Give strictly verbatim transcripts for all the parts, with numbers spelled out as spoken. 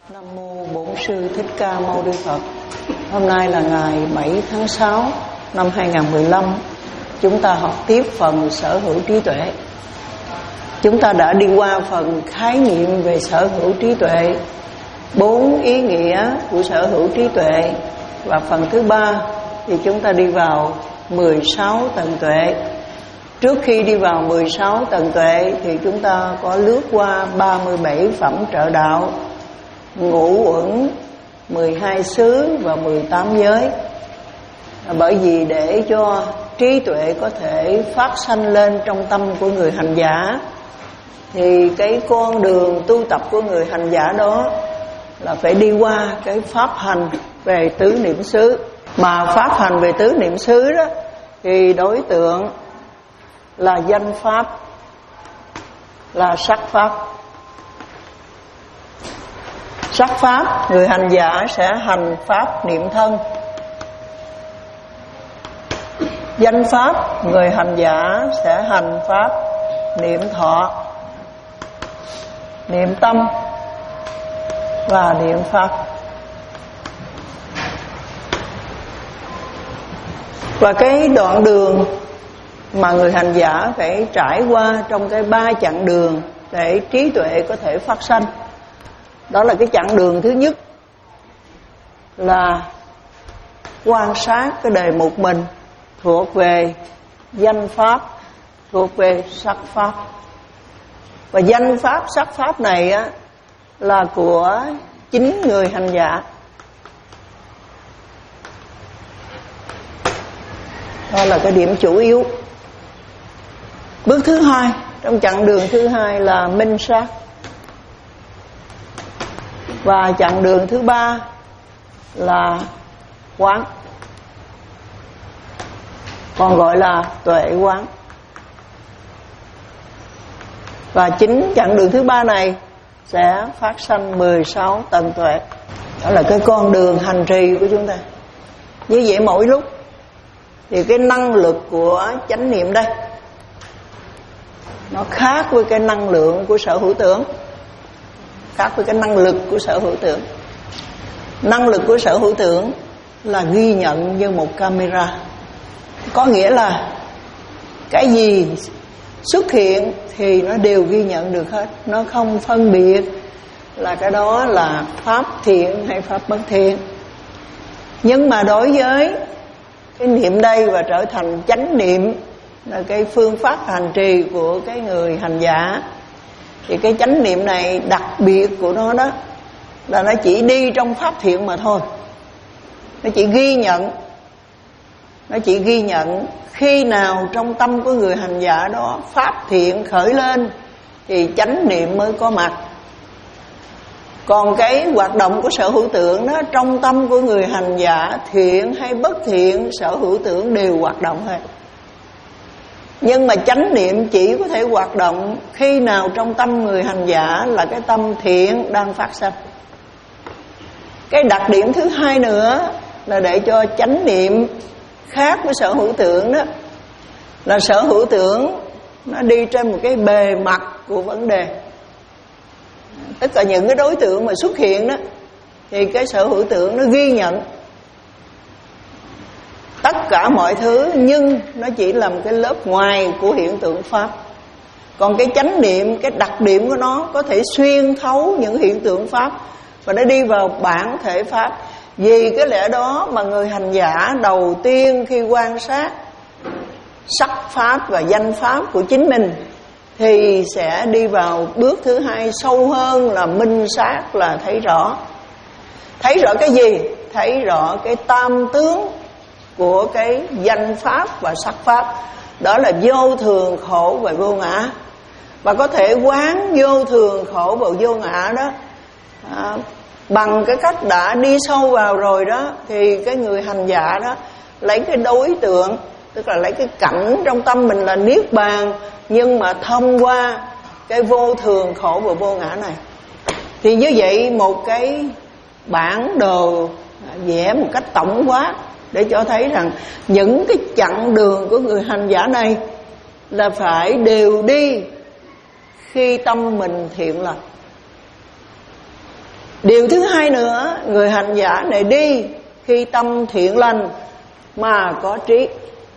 Nam mô Bổn Sư Thích Ca Mâu Ni Phật. Hôm nay là ngày bảy tháng sáu năm hai nghìn không trăm mười lăm. Chúng ta học tiếp phần sở hữu trí tuệ. Chúng ta đã đi qua phần khái niệm về sở hữu trí tuệ, bốn ý nghĩa của sở hữu trí tuệ, và phần thứ ba thì chúng ta đi vào mười sáu tầng tuệ. Trước khi đi vào mười sáu tầng tuệ thì chúng ta có lướt qua ba mươi bảy phẩm trợ đạo, ngũ uẩn, mười hai xứ và mười tám giới. Bởi vì để cho trí tuệ có thể phát sanh lên trong tâm của người hành giả, thì cái con đường tu tập của người hành giả đó là phải đi qua cái pháp hành về tứ niệm xứ. Mà pháp hành về tứ niệm xứ đó thì đối tượng là danh pháp, là sắc pháp. Sắc pháp, người hành giả sẽ hành pháp niệm thân. Danh pháp, người hành giả sẽ hành pháp niệm thọ, niệm tâm và niệm pháp. Và cái đoạn đường mà người hành giả phải trải qua trong cái ba chặng đường để trí tuệ có thể phát sanh, đó là cái chặng đường thứ nhất là quan sát cái đề mục mình thuộc về danh pháp, thuộc về sắc pháp. Và danh pháp, sắc pháp này á, là của chính người hành giả. Đó là cái điểm chủ yếu. Bước thứ hai trong chặng đường thứ hai là minh sát. Và chặng đường thứ ba là quán, còn gọi là tuệ quán. Và chính chặng đường thứ ba này sẽ phát sanh mười sáu tầng tuệ. Đó là cái con đường hành trì của chúng ta. Như vậy mỗi lúc thì cái năng lực của chánh niệm đây nó khác với cái năng lượng của sở hữu tưởng, khác với cái năng lực của sở hữu tưởng. Năng lực của sở hữu tưởng là ghi nhận như một camera, có nghĩa là cái gì xuất hiện thì nó đều ghi nhận được hết, nó không phân biệt là cái đó là pháp thiện hay pháp bất thiện. Nhưng mà đối với cái niệm đây và trở thành chánh niệm, là cái phương pháp hành trì của cái người hành giả, thì cái chánh niệm này đặc biệt của nó đó là nó chỉ đi trong pháp thiện mà thôi. Nó chỉ ghi nhận, nó chỉ ghi nhận khi nào trong tâm của người hành giả đó pháp thiện khởi lên thì chánh niệm mới có mặt. Còn cái hoạt động của sở hữu tưởng đó, trong tâm của người hành giả thiện hay bất thiện, sở hữu tưởng đều hoạt động hết. Nhưng mà chánh niệm chỉ có thể hoạt động khi nào trong tâm người hành giả là cái tâm thiện đang phát sinh. Cái đặc điểm thứ hai nữa là để cho chánh niệm khác với sở hữu tưởng đó, là sở hữu tưởng nó đi trên một cái bề mặt của vấn đề. Tất cả những cái đối tượng mà xuất hiện đó thì cái sở hữu tưởng nó ghi nhận tất cả mọi thứ, nhưng nó chỉ là một cái lớp ngoài của hiện tượng pháp. Còn cái chánh niệm, cái đặc điểm của nó có thể xuyên thấu những hiện tượng pháp và nó đi vào bản thể pháp. Vì cái lẽ đó mà người hành giả đầu tiên khi quan sát sắc pháp và danh pháp của chính mình thì sẽ đi vào bước thứ hai sâu hơn là minh sát, là thấy rõ. Thấy rõ cái gì? Thấy rõ cái tam tướng của cái danh pháp và sắc pháp. Đó là vô thường, khổ và vô ngã. Và có thể quán vô thường, khổ và vô ngã đó à, bằng cái cách đã đi sâu vào rồi đó, thì cái người hành giả đó lấy cái đối tượng, tức là lấy cái cảnh trong tâm mình là niết bàn, nhưng mà thông qua cái vô thường, khổ và vô ngã này. Thì như vậy một cái bản đồ vẽ một cách tổng quát để cho thấy rằng những cái chặng đường của người hành giả này là phải đều đi khi tâm mình thiện lành. Điều thứ hai nữa, người hành giả này đi khi tâm thiện lành mà có trí.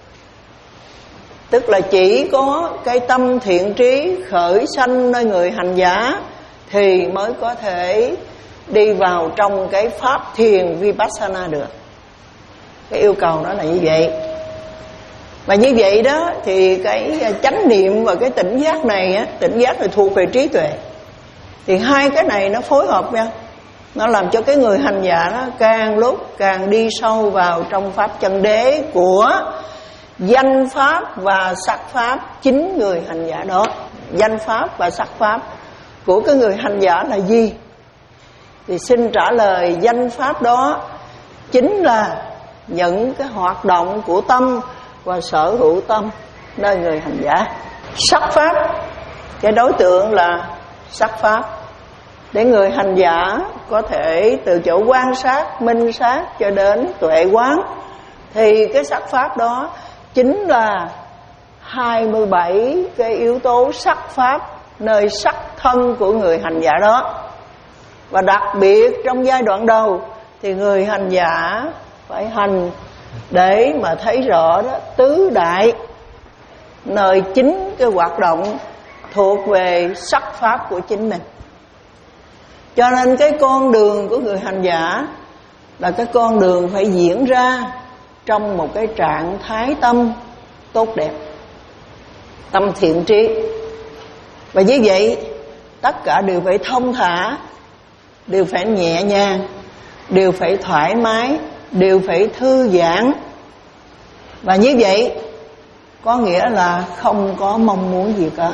Tức là chỉ có cái tâm thiện trí khởi sanh nơi người hành giả thì mới có thể đi vào trong cái pháp thiền Vipassana được. Cái yêu cầu đó là như vậy. Và như vậy đó thì cái chánh niệm và cái tỉnh giác này á, tỉnh giác là thuộc về trí tuệ. Thì hai cái này nó phối hợp nhau, nó làm cho cái người hành giả đó càng lúc càng đi sâu vào trong pháp chân đế của danh pháp và sắc pháp chính người hành giả đó. Danh pháp và sắc pháp của cái người hành giả là gì? Thì xin trả lời, danh pháp đó chính là những cái hoạt động của tâm và sở hữu tâm nơi người hành giả. Sắc pháp, cái đối tượng là sắc pháp, để người hành giả có thể từ chỗ quan sát, minh sát cho đến tuệ quán. Thì cái sắc pháp đó chính là hai mươi bảy cái yếu tố sắc pháp nơi sắc thân của người hành giả đó. Và đặc biệt trong giai đoạn đầu thì người hành giả phải hành để mà thấy rõ đó, tứ đại nơi chính cái hoạt động thuộc về sắc pháp của chính mình. Cho nên cái con đường của người hành giả là cái con đường phải diễn ra trong một cái trạng thái tâm tốt đẹp, tâm thiện trí. Và như vậy tất cả đều phải thông thả, đều phải nhẹ nhàng, đều phải thoải mái, đều phải thư giãn. Và như vậy có nghĩa là không có mong muốn gì cả,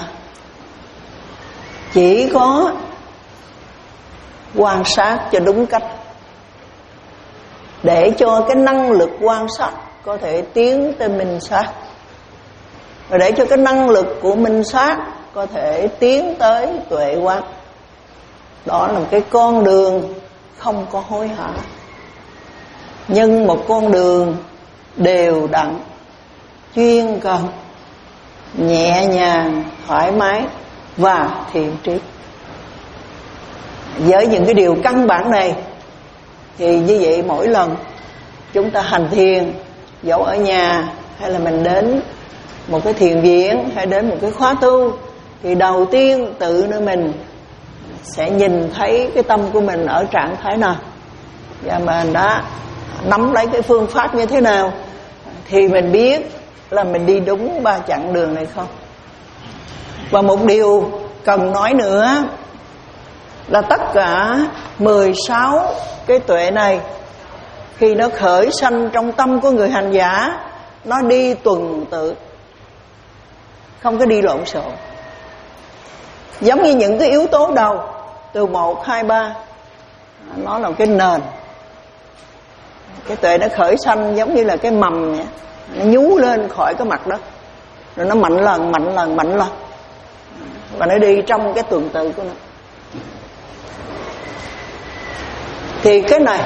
chỉ có quan sát cho đúng cách, để cho cái năng lực quan sát có thể tiến tới minh sát, và để cho cái năng lực của minh sát có thể tiến tới tuệ quán. Đó là một cái con đường không có hối hả, nhưng một con đường đều đặn, chuyên cần, nhẹ nhàng, thoải mái và thiện trí. Với những cái điều căn bản này thì như vậy mỗi lần chúng ta hành thiền, dẫu ở nhà hay là mình đến một cái thiền viện hay đến một cái khóa tu, thì đầu tiên tự nơi mình sẽ nhìn thấy cái tâm của mình ở trạng thái nào, và mình đã nắm lấy cái phương pháp như thế nào thì mình biết là mình đi đúng ba chặng đường này không. Và một điều cần nói nữa là tất cả mười sáu cái tuệ này khi nó khởi sanh trong tâm của người hành giả, nó đi tuần tự, không có đi lộn xộn. Giống như những cái yếu tố đầu từ một, hai, ba, nó là cái nền. Cái tuệ nó khởi sanh giống như là cái mầm vậy, nó nhú lên khỏi cái mặt đất, rồi nó mạnh lần, mạnh lần, mạnh lần, và nó đi trong cái tuần tự của nó. Thì cái này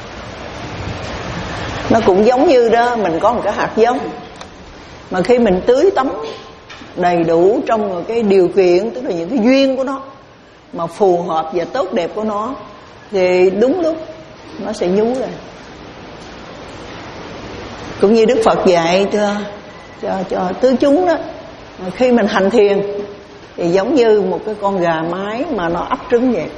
nó cũng giống như đó, mình có một cái hạt giống, mà khi mình tưới tắm đầy đủ trong cái điều kiện, tức là những cái duyên của nó mà phù hợp và tốt đẹp của nó, thì đúng lúc nó sẽ nhú lên. Cũng như Đức Phật dạy cho cho cho tứ chúng đó, khi mình hành thiền thì giống như một cái con gà mái mà nó ấp trứng vậy.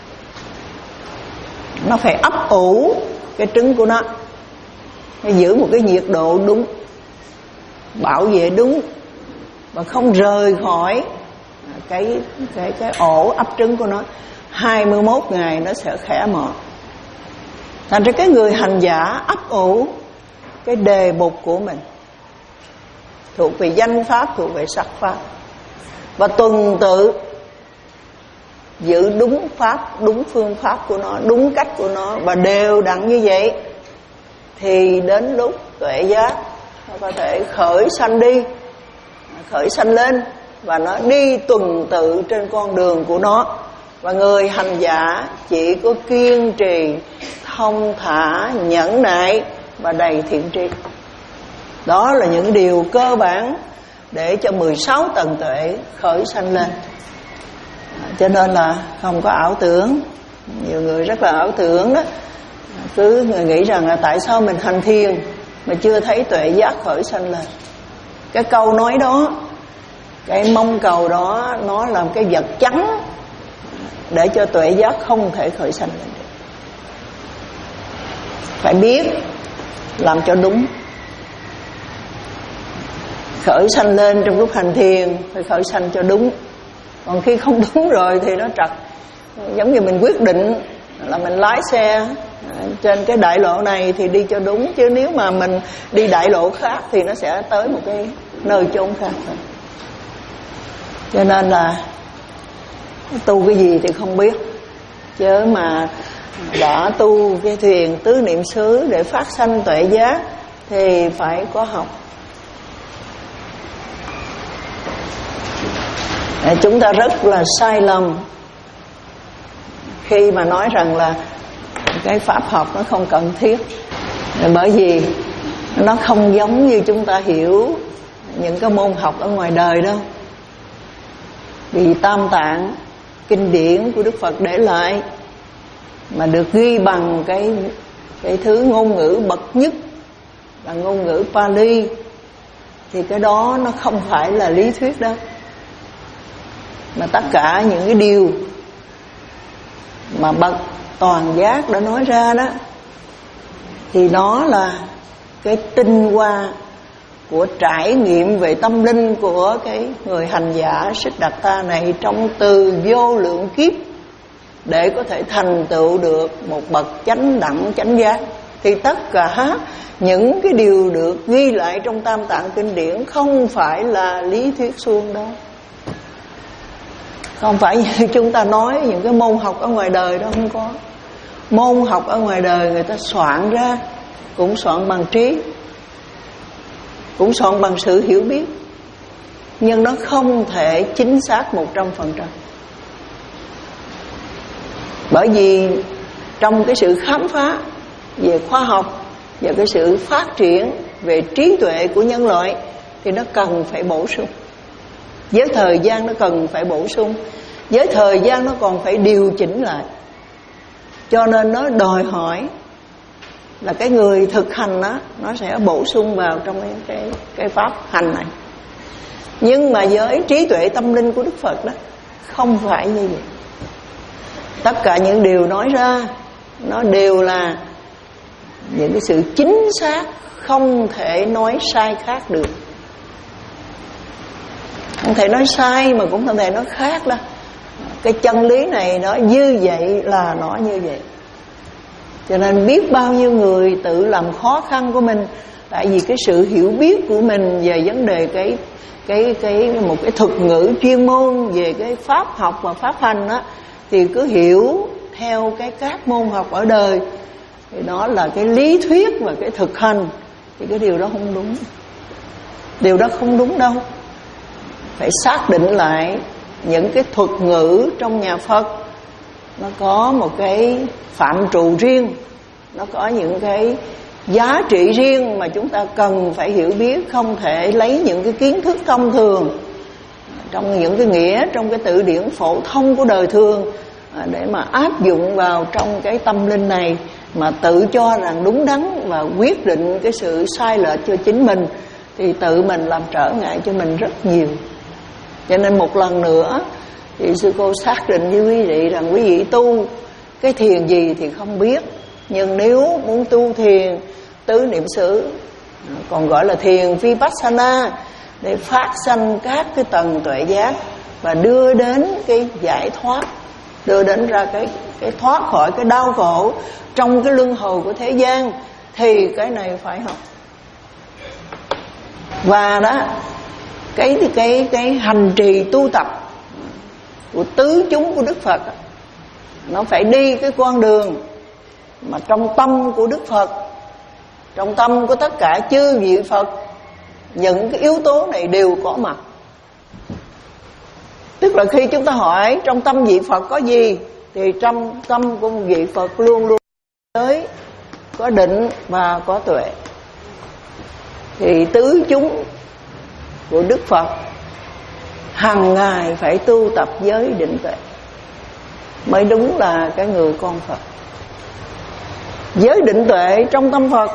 Nó phải ấp ủ cái trứng của nó, nó giữ một cái nhiệt độ đúng, bảo vệ đúng, và không rời khỏi cái cái cái ổ ấp trứng của nó. hai mươi mốt ngày nó sẽ khỏe mọt. Thành ra cái người hành giả ấp ủ cái đề mục của mình thuộc về danh pháp, thuộc về sắc pháp, và tuần tự giữ đúng pháp, đúng phương pháp của nó, đúng cách của nó, và đều đặn như vậy, thì đến lúc tuệ giác nó có thể khởi sanh đi, khởi sanh lên, và nó đi tuần tự trên con đường của nó. Và người hành giả chỉ có kiên trì, thông thả, nhẫn nại và đầy thiện tri. Đó là những điều cơ bản để cho mười sáu tầng tuệ khởi sanh lên. Cho nên là không có ảo tưởng, Nhiều người rất là ảo tưởng đó, cứ nghĩ rằng là tại sao mình hành thiền mà chưa thấy tuệ giác khởi sanh lên. Cái câu nói đó, cái mong cầu đó, nó làm cái vật chắn để cho tuệ giác không thể khởi sanh lên được. Phải biết làm cho đúng. Khởi sanh lên trong lúc hành thiền phải khởi sanh cho đúng. Còn khi không đúng rồi thì nó trật. Giống như mình quyết định là mình lái xe trên cái đại lộ này thì đi cho đúng, chứ nếu mà mình đi đại lộ khác thì nó sẽ tới một cái nơi chốn khác thôi. Cho nên là tu cái gì thì không biết, chứ mà đã tu cái thiền tứ niệm xứ để phát sanh tuệ giác thì phải có học. Chúng ta rất là sai lầm khi mà nói rằng là cái pháp học nó không cần thiết, bởi vì nó không giống như chúng ta hiểu những cái môn học ở ngoài đời đâu. Vì Tam Tạng kinh điển của Đức Phật để lại mà được ghi bằng cái cái thứ ngôn ngữ bậc nhất là ngôn ngữ Pali, thì cái đó nó không phải là lý thuyết đâu, mà tất cả những cái điều mà bậc toàn giác đã nói ra đó thì nó là cái tinh hoa của trải nghiệm về tâm linh của cái người hành giả Siddhartha này trong từ vô lượng kiếp để có thể thành tựu được một bậc chánh đẳng chánh giác. Thì tất cả những cái điều được ghi lại trong Tam Tạng kinh điển không phải là lý thuyết suông đâu. Không phải như chúng ta nói những cái môn học ở ngoài đời đó, không có. Môn học ở ngoài đời người ta soạn ra cũng soạn bằng trí, cũng soạn bằng sự hiểu biết, nhưng nó không thể chính xác một trăm phần trăm. Bởi vì trong cái sự khám phá về khoa học và cái sự phát triển về trí tuệ của nhân loại thì nó cần phải bổ sung. Với thời gian nó cần phải bổ sung, với thời gian nó còn phải điều chỉnh lại. Cho nên nó đòi hỏi là cái người thực hành đó, nó sẽ bổ sung vào trong cái, cái, cái pháp hành này. Nhưng mà với trí tuệ tâm linh của Đức Phật đó không phải như vậy. Tất cả những điều nói ra nó đều là những cái sự chính xác, không thể nói sai khác được. Không thể nói sai mà cũng không thể nói khác đâu. Cái chân lý này nó như vậy là nó như vậy. Cho nên biết bao nhiêu người tự làm khó khăn của mình, tại vì cái sự hiểu biết của mình về vấn đề cái cái cái một cái thuật ngữ chuyên môn về cái pháp học và pháp hành á, thì cứ hiểu theo cái các môn học ở đời thì đó là cái lý thuyết và cái thực hành, thì cái điều đó không đúng. Điều đó không đúng đâu. Phải xác định lại những cái thuật ngữ trong nhà Phật nó có một cái phạm trù riêng, nó có những cái giá trị riêng mà chúng ta cần phải hiểu biết. Không thể lấy những cái kiến thức thông thường trong những cái nghĩa trong cái từ điển phổ thông của đời thường để mà áp dụng vào trong cái tâm linh này, mà tự cho rằng đúng đắn và quyết định cái sự sai lệch cho chính mình, thì tự mình làm trở ngại cho mình rất nhiều. Cho nên một lần nữa thì sư cô xác định với quý vị rằng quý vị tu cái thiền gì thì không biết, nhưng nếu muốn tu thiền tứ niệm xứ, còn gọi là thiền Vipassana, để phát sanh các cái tầng tuệ giác và đưa đến cái giải thoát, đưa đến ra cái cái thoát khỏi cái đau khổ trong cái luân hồi của thế gian, thì cái này phải học. Và đó cái cái cái hành trì tu tập của tứ chúng của Đức Phật, nó phải đi cái con đường mà trong tâm của Đức Phật, trong tâm của tất cả chư vị Phật, những cái yếu tố này đều có mặt. Tức là khi chúng ta hỏi trong tâm vị Phật có gì, thì trong tâm của một vị Phật luôn luôn tới có định và có tuệ. Thì tứ chúng của Đức Phật hàng ngày phải tu tập giới định tuệ. mới đúng là cái người con Phật. Giới định tuệ trong tâm Phật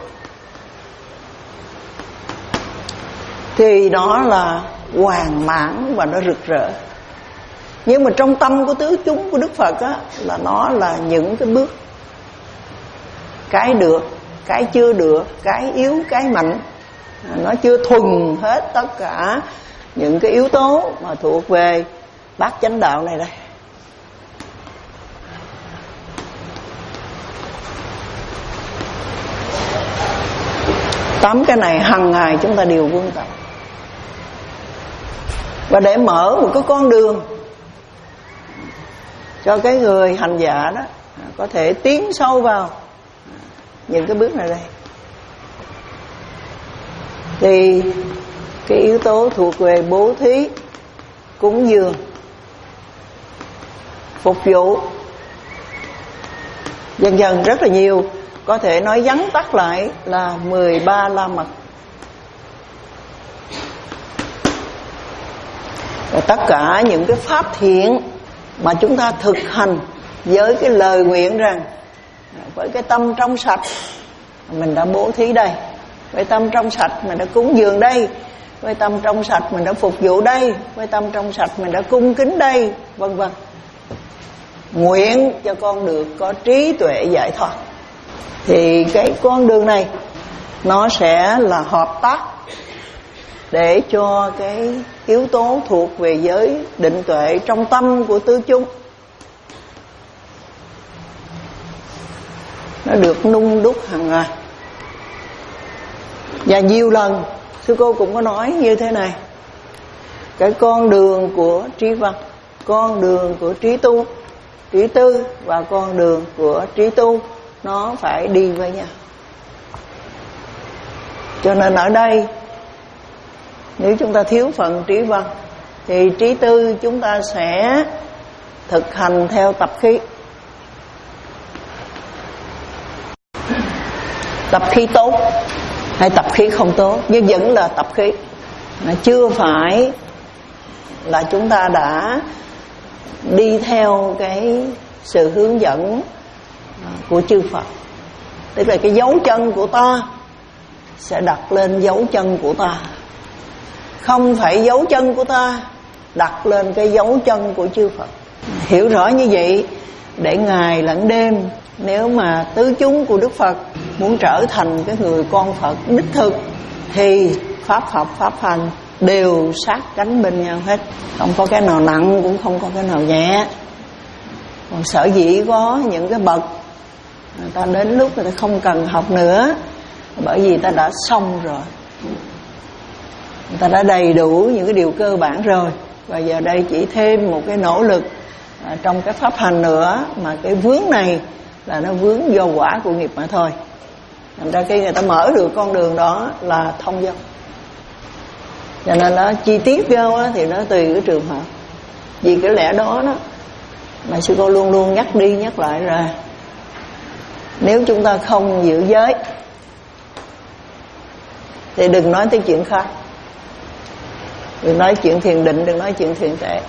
thì nó là hoàn mãn và nó rực rỡ. Nhưng mà trong tâm của tứ chúng của Đức Phật á, là nó là những cái bước, cái được, cái chưa được, cái yếu, cái mạnh. Nó chưa thuần hết tất cả những cái yếu tố mà thuộc về bát chánh đạo này đây. Tám cái này hằng ngày chúng ta đều vun tập. Và để mở một cái con đường cho cái người hành giả đó có thể tiến sâu vào những cái bước này đây, thì cái yếu tố thuộc về bố thí, cúng dường, phục vụ, dần dần rất là nhiều. Có thể nói vắn tắt lại là mười ba la mật. Và tất cả những cái pháp thiện mà chúng ta thực hành với cái lời nguyện rằng với cái tâm trong sạch mình đã bố thí đây, với tâm trong sạch mình đã cúng dường đây, với tâm trong sạch mình đã phục vụ đây, với tâm trong sạch mình đã cung kính đây, vân vân. Nguyện cho con được có trí tuệ giải thoát. Thì cái con đường này nó sẽ là hợp tác để cho cái yếu tố thuộc về giới định tuệ trong tâm của tứ chúng nó được nung đúc hàng ngày. Và nhiều lần sư cô cũng có nói như thế này: cái con đường của trí văn, con đường của trí tu, trí tư và con đường của trí tu nó phải đi với nhau. Cho nên ở đây nếu chúng ta thiếu phần trí văn thì trí tư chúng ta sẽ thực hành theo tập khí. Tập khí tốt hay tập khí không tốt, nhưng vẫn là tập khí. Nó chưa phải là chúng ta đã đi theo cái sự hướng dẫn của chư Phật. Tức là cái dấu chân của ta sẽ đặt lên dấu chân của ta, không phải dấu chân của ta đặt lên cái dấu chân của chư Phật. Hiểu rõ như vậy để ngày lẫn đêm, nếu mà tứ chúng của Đức Phật muốn trở thành cái người con Phật đích thực thì pháp học, pháp hành đều sát cánh bên nhau hết, không có cái nào nặng cũng không có cái nào nhẹ. Còn sở dĩ có những cái bậc người ta đến lúc người ta không cần học nữa, bởi vì ta đã xong rồi, người ta đã đầy đủ những cái điều cơ bản rồi, và giờ đây chỉ thêm một cái nỗ lực trong cái pháp hành nữa, mà cái vướng này là nó vướng do quả của nghiệp mà thôi. Thành ra khi người ta mở được con đường đó là thông dong. Cho nên nó chi tiết vô thì nó tùy cái trường hợp. Vì cái lẽ đó đó mà sư cô luôn luôn nhắc đi nhắc lại rồi, nếu chúng ta không giữ giới thì đừng nói tới chuyện khác, đừng nói chuyện thiền định, đừng nói chuyện thiền tệ.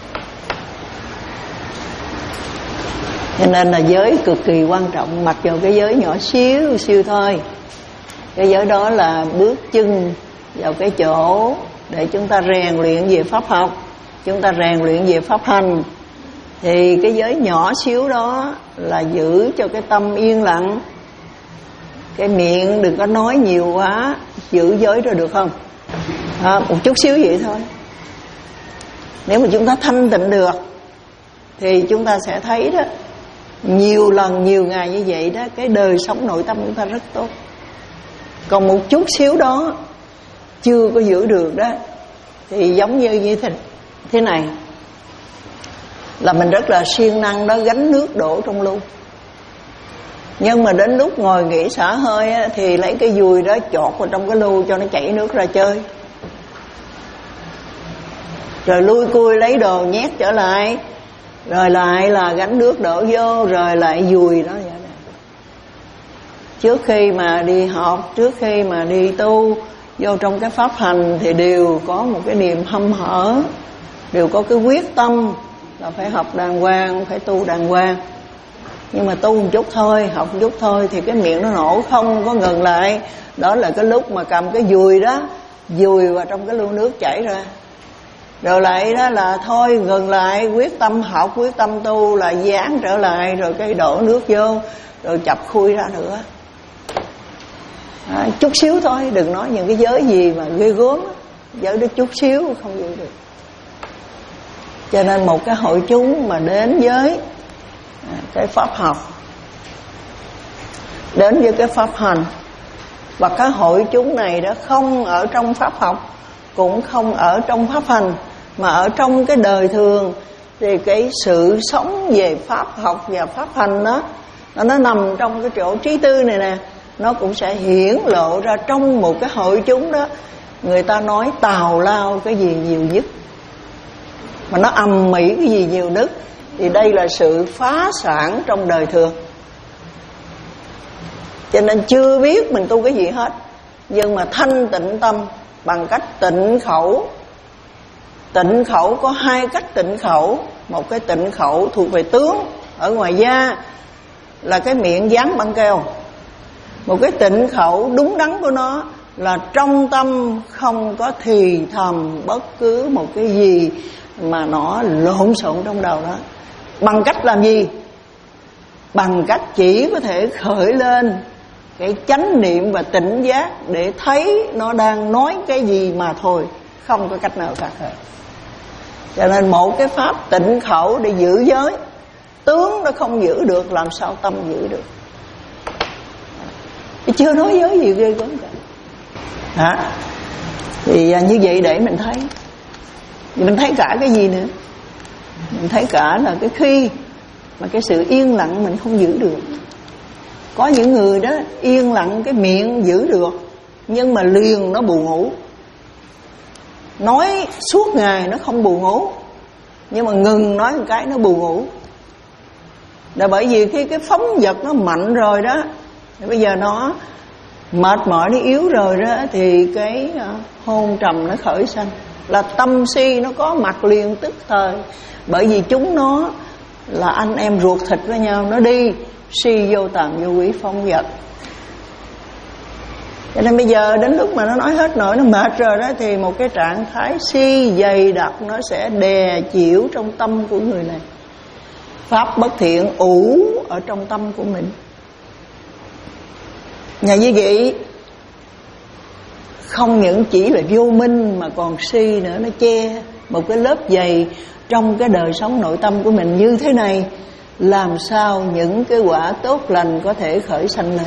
Cho nên là giới cực kỳ quan trọng, mặc dù cái giới nhỏ xíu xíu thôi. Cái giới đó là bước chân vào cái chỗ để chúng ta rèn luyện về pháp học, chúng ta rèn luyện về pháp hành. Thì cái giới nhỏ xíu đó là giữ cho cái tâm yên lặng, cái miệng đừng có nói nhiều quá, giữ giới rồi được không? À, một chút xíu vậy thôi. Nếu mà chúng ta thanh tịnh được thì chúng ta sẽ thấy đó, nhiều lần nhiều ngày như vậy đó, cái đời sống nội tâm của chúng ta rất tốt. Còn một chút xíu đó chưa có giữ được đó thì giống như như thế, thế này là mình rất là siêng năng đó, gánh nước đổ trong lu. Nhưng mà đến lúc ngồi nghỉ xả hơi á, thì lấy cái dùi đó chọt vào trong cái lu cho nó chảy nước ra chơi, rồi lui cui lấy đồ nhét trở lại, rồi lại là gánh nước đổ vô, rồi lại dùi đó vậy. Trước khi mà đi học, trước khi mà đi tu vô trong cái pháp hành thì đều có một cái niềm hăm hở, đều có cái quyết tâm là phải học đàng hoàng, phải tu đàng hoàng. Nhưng mà tu một chút thôi, học một chút thôi thì cái miệng nó nổ không có ngừng lại. Đó là cái lúc mà cầm cái dùi đó, dùi vào trong cái lu nước chảy ra. Rồi lại đó là thôi ngừng lại, quyết tâm học, quyết tâm tu là dán trở lại, rồi cái đổ nước vô, rồi chập khui ra nữa. À, chút xíu thôi, đừng nói những cái giới gì mà ghê gớm, giới đó chút xíu không giữ được. Cho nên một cái hội chúng mà đến với cái pháp học, đến với cái pháp hành, và cái hội chúng này đó không ở trong pháp học, cũng không ở trong pháp hành, mà ở trong cái đời thường, thì cái sự sống về pháp học và pháp hành đó, nó nằm trong cái chỗ trí tư này nè. Nó cũng sẽ hiển lộ ra trong một cái hội chúng đó. Người ta nói tào lao cái gì nhiều nhất, mà nó ầm ĩ cái gì nhiều nhất, thì đây là sự phá sản trong đời thường. Cho nên chưa biết mình tu cái gì hết, nhưng mà thanh tịnh tâm bằng cách tịnh khẩu. Tịnh khẩu có hai cách tịnh khẩu. Một cái tịnh khẩu thuộc về tướng ở ngoài da, là cái miệng dán băng keo. Một cái tịnh khẩu đúng đắn của nó là trong tâm không có thì thầm bất cứ một cái gì mà nó lộn xộn trong đầu đó. Bằng cách làm gì? Bằng cách chỉ có thể khởi lên cái chánh niệm và tỉnh giác để thấy nó đang nói cái gì mà thôi, không có cách nào khác hết. Cho nên một cái pháp tịnh khẩu để giữ giới, tướng nó không giữ được, làm sao tâm giữ được? Chưa nói giới gì ghê gớm cả. Hả? Thì như vậy để mình thấy, thì mình thấy cả cái gì nữa? Mình thấy cả là cái khi mà cái sự yên lặng mình không giữ được. Có những người đó yên lặng cái miệng giữ được, nhưng mà liền nó buồn ngủ. Nói suốt ngày nó không buồn ngủ, nhưng mà ngừng nói một cái nó buồn ngủ. Là bởi vì khi cái phóng vật nó mạnh rồi đó, thì bây giờ nó mệt mỏi, nó yếu rồi đó, thì cái hôn trầm nó khởi sanh, là tâm si nó có mặt liền tức thời. Bởi vì chúng nó là anh em ruột thịt với nhau, nó đi si vô tàm vô quý phong vật. Cho nên bây giờ đến lúc mà nó nói hết nổi, nó mệt rồi đó, thì một cái trạng thái si dày đặc nó sẽ đè chịu trong tâm của người này. Pháp bất thiện ủ ở trong tâm của mình. Nhà như vậy không những chỉ là vô minh mà còn si nữa, nó che một cái lớp dày trong cái đời sống nội tâm của mình như thế này. Làm sao những cái quả tốt lành có thể khởi sanh lên?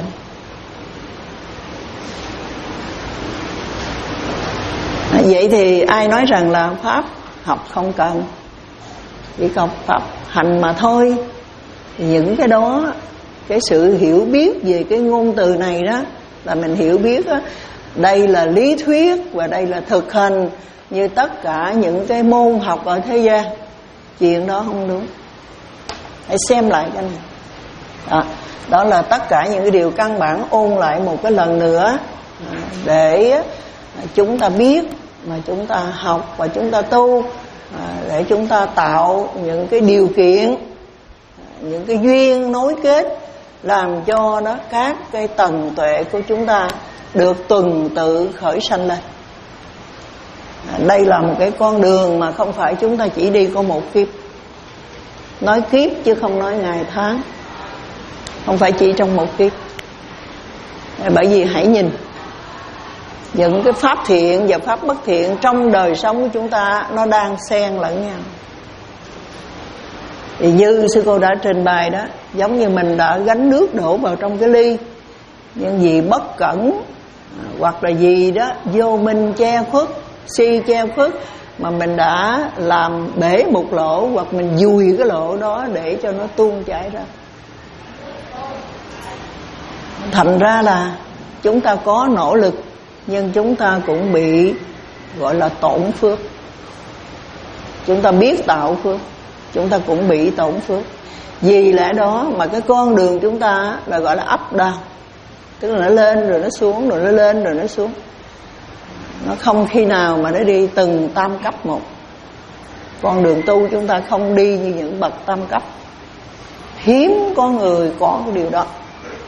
À, vậy thì ai nói rằng là pháp học không cần, chỉ cần pháp hành mà thôi? Thì những cái đó, cái sự hiểu biết về cái ngôn từ này đó, là mình hiểu biết đó, đây là lý thuyết và đây là thực hành như tất cả những cái môn học ở thế gian. Chuyện đó không đúng. Hãy xem lại cái này. Đó, đó là tất cả những cái điều căn bản, ôn lại một cái lần nữa để chúng ta biết, mà chúng ta học và chúng ta tu, để chúng ta tạo những cái điều kiện, những cái duyên nối kết, làm cho đó các cái tầng tuệ của chúng ta được tuần tự khởi sanh lên. Đây là một cái con đường mà không phải chúng ta chỉ đi có một kiếp. Nói kiếp chứ không nói ngày tháng, không phải chỉ trong một kiếp. Bởi vì hãy nhìn những cái pháp thiện và pháp bất thiện trong đời sống của chúng ta, nó đang xen lẫn nhau. Thì như sư cô đã trình bày đó, giống như mình đã gánh nước đổ vào trong cái ly, nhưng vì bất cẩn hoặc là gì đó vô minh che khuất, si che khuất, mà mình đã làm bể một lỗ, hoặc mình dùi cái lỗ đó để cho nó tuôn chảy ra. Thành ra là chúng ta có nỗ lực, nhưng chúng ta cũng bị gọi là tổn phước. Chúng ta biết tạo phước, chúng ta cũng bị tổn phước. Vì lẽ đó mà cái con đường chúng ta là gọi là up down, tức là nó lên rồi nó xuống, rồi nó lên rồi nó xuống. Nó không khi nào mà nó đi từng tam cấp một. Con đường tu chúng ta không đi như những bậc tam cấp, hiếm có người có cái điều đó.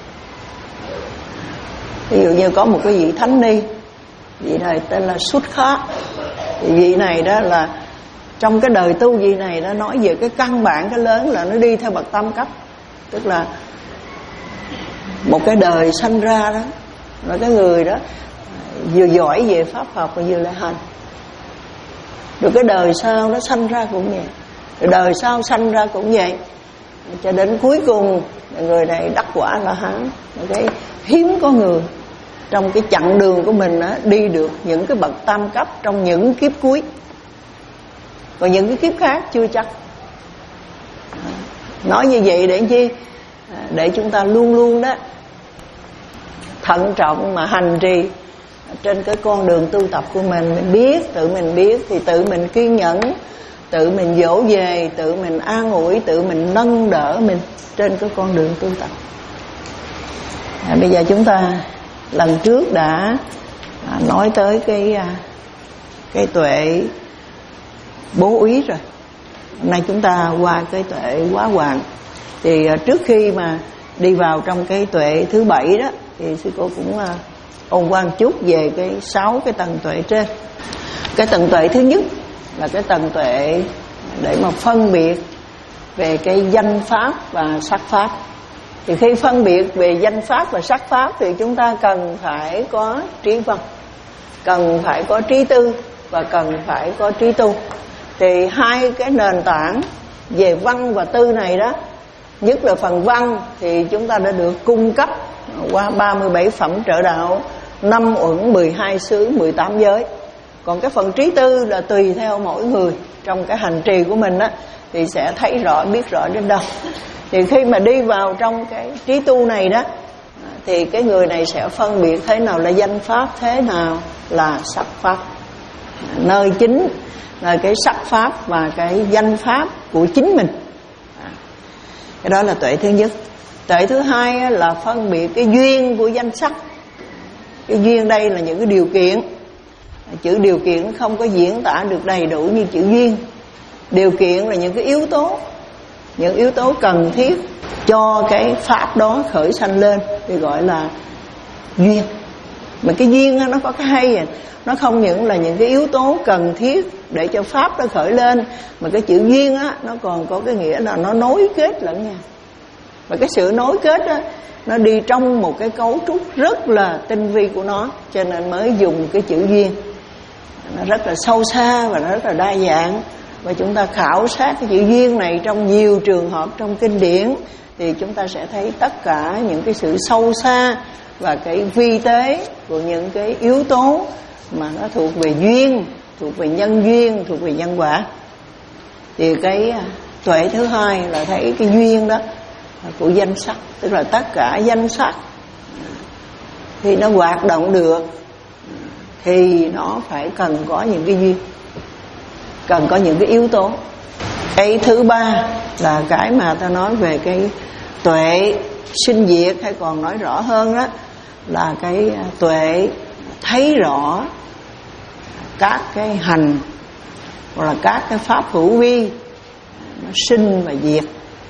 Ví dụ như có một cái vị thánh ni, vị này tên là Xuất Khá. Vị này đó là trong cái đời tu, vị này đã nói về cái căn bản, cái lớn là nó đi theo bậc tam cấp. Tức là một cái đời sanh ra đó, là cái người đó vừa giỏi về pháp học và vừa lại hành. Rồi cái đời sau nó sanh ra cũng vậy, rồi đời sau sanh ra cũng vậy, cho đến cuối cùng người này đắc quả là hán. Cái hiếm có người trong cái chặng đường của mình á, đi được những cái bậc tam cấp trong những kiếp cuối. Còn những cái kiếp khác chưa chắc. Nói như vậy để chi? Để chúng ta luôn luôn đó thận trọng mà hành trì trên cái con đường tu tập của mình. Mình biết, tự mình biết thì tự mình kiên nhẫn, tự mình dỗ về, tự mình an ủi, tự mình nâng đỡ mình trên cái con đường tu tập. À, bây giờ chúng ta lần trước đã à, nói tới cái à, cái tuệ bố úy rồi. Hôm nay chúng ta qua cái tuệ hóa hoàng. Thì à, trước khi mà đi vào trong cái tuệ thứ bảy đó, thì sư cô cũng à, ôn qua một chút về cái sáu cái tầng tuệ trên. Cái tầng tuệ thứ nhất là cái tầng tuệ để mà phân biệt về cái danh pháp và sắc pháp. Thì khi phân biệt về danh pháp và sắc pháp thì chúng ta cần phải có trí văn, cần phải có trí tư và cần phải có trí tu. Thì hai cái nền tảng về văn và tư này đó, nhất là phần văn thì chúng ta đã được cung cấp qua ba mươi bảy phẩm trợ đạo, năm uẩn, mười hai xứ, mười tám giới. Còn cái phần trí tư là tùy theo mỗi người trong cái hành trì của mình á, thì sẽ thấy rõ, biết rõ đến đâu. Thì khi mà đi vào trong cái trí tu này đó, thì cái người này sẽ phân biệt thế nào là danh pháp, thế nào là sắc pháp. Nơi chính là cái sắc pháp và cái danh pháp của chính mình. Cái đó là tuệ thứ nhất. Tuệ thứ hai là phân biệt cái duyên của danh sắc. Cái duyên đây là những cái điều kiện. Chữ điều kiện không có diễn tả được đầy đủ như chữ duyên. Điều kiện là những cái yếu tố, những yếu tố cần thiết cho cái pháp đó khởi sanh lên thì gọi là duyên. Mà cái duyên nó có cái hay à, nó không những là những cái yếu tố cần thiết để cho pháp nó khởi lên, mà cái chữ duyên á nó còn có cái nghĩa là nó nối kết lẫn nhau. Và cái sự nối kết á nó đi trong một cái cấu trúc rất là tinh vi của nó, cho nên mới dùng cái chữ duyên. Nó rất là sâu xa và nó rất là đa dạng. Và chúng ta khảo sát cái chữ duyên này trong nhiều trường hợp trong kinh điển thì chúng ta sẽ thấy tất cả những cái sự sâu xa và cái vi tế của những cái yếu tố mà nó thuộc về duyên, thuộc về nhân duyên, thuộc về nhân quả. Thì cái tuệ thứ hai là thấy cái duyên đó của danh sắc, tức là tất cả danh sắc thì nó hoạt động được thì nó phải cần có những cái duyên, cần có những cái yếu tố. Cái thứ ba là cái mà ta nói về cái tuệ sinh diệt, hay còn nói rõ hơn đó là cái tuệ thấy rõ các cái hành hoặc là các cái pháp hữu vi nó sinh và diệt.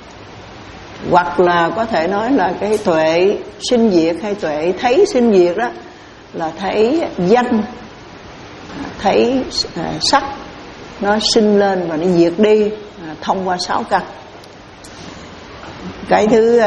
Hoặc là có thể nói là cái tuệ sinh diệt hay tuệ thấy sinh diệt đó là thấy danh, thấy sắc nó sinh lên và nó diệt đi thông qua sáu căn. Cái thứ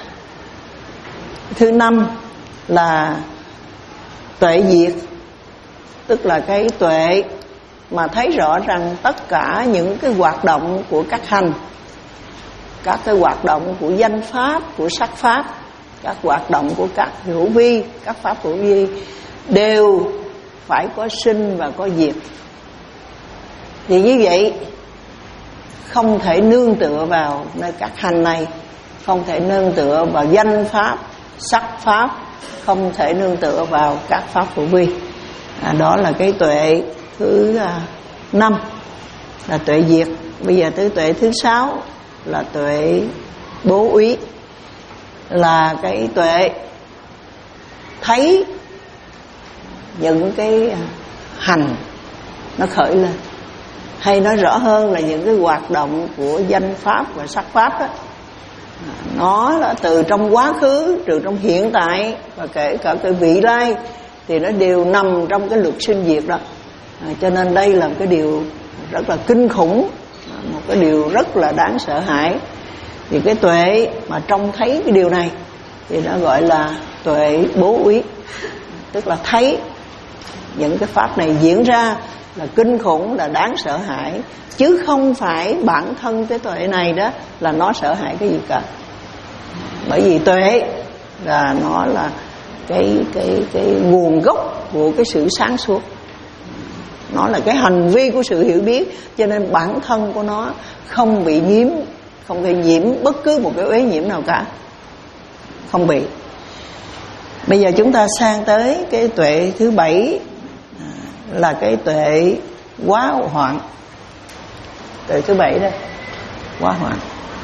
thứ năm là tuệ diệt, tức là cái tuệ mà thấy rõ rằng tất cả những cái hoạt động của các hành, các cái hoạt động của danh pháp, của sắc pháp, các hoạt động của các hữu vi, các pháp hữu vi đều phải có sinh và có diệt. Thì như vậy không thể nương tựa vào nơi các hành này, không thể nương tựa vào danh pháp, sắc pháp, không thể nương tựa vào các pháp hữu vi. À, đó là cái tuệ thứ à, năm là tuệ diệt. Bây giờ tới tuệ thứ sáu là tuệ bố úy, là cái tuệ thấy những cái hành nó khởi lên, hay nói rõ hơn là những cái hoạt động của danh pháp và sắc pháp đó, nó là từ trong quá khứ, từ trong hiện tại và kể cả cái vị lai, thì nó đều nằm trong cái luật sinh diệt đó. À, cho nên đây là một cái điều rất là kinh khủng, một cái điều rất là đáng sợ hãi. Thì cái tuệ mà trông thấy cái điều này thì nó gọi là tuệ bố úy, tức là thấy những cái pháp này diễn ra là kinh khủng, là đáng sợ hãi, chứ không phải bản thân cái tuệ này đó là nó sợ hãi cái gì cả. Bởi vì tuệ là nó là cái cái cái nguồn gốc của cái sự sáng suốt, nó là cái hành vi của sự hiểu biết, cho nên bản thân của nó không bị nhiễm, không bị nhiễm bất cứ một cái uế nhiễm nào cả, không bị. Bây giờ chúng ta sang tới cái tuệ thứ bảy, là cái tuệ quá hoạn. Tuệ thứ bảy đây, quá hoạn.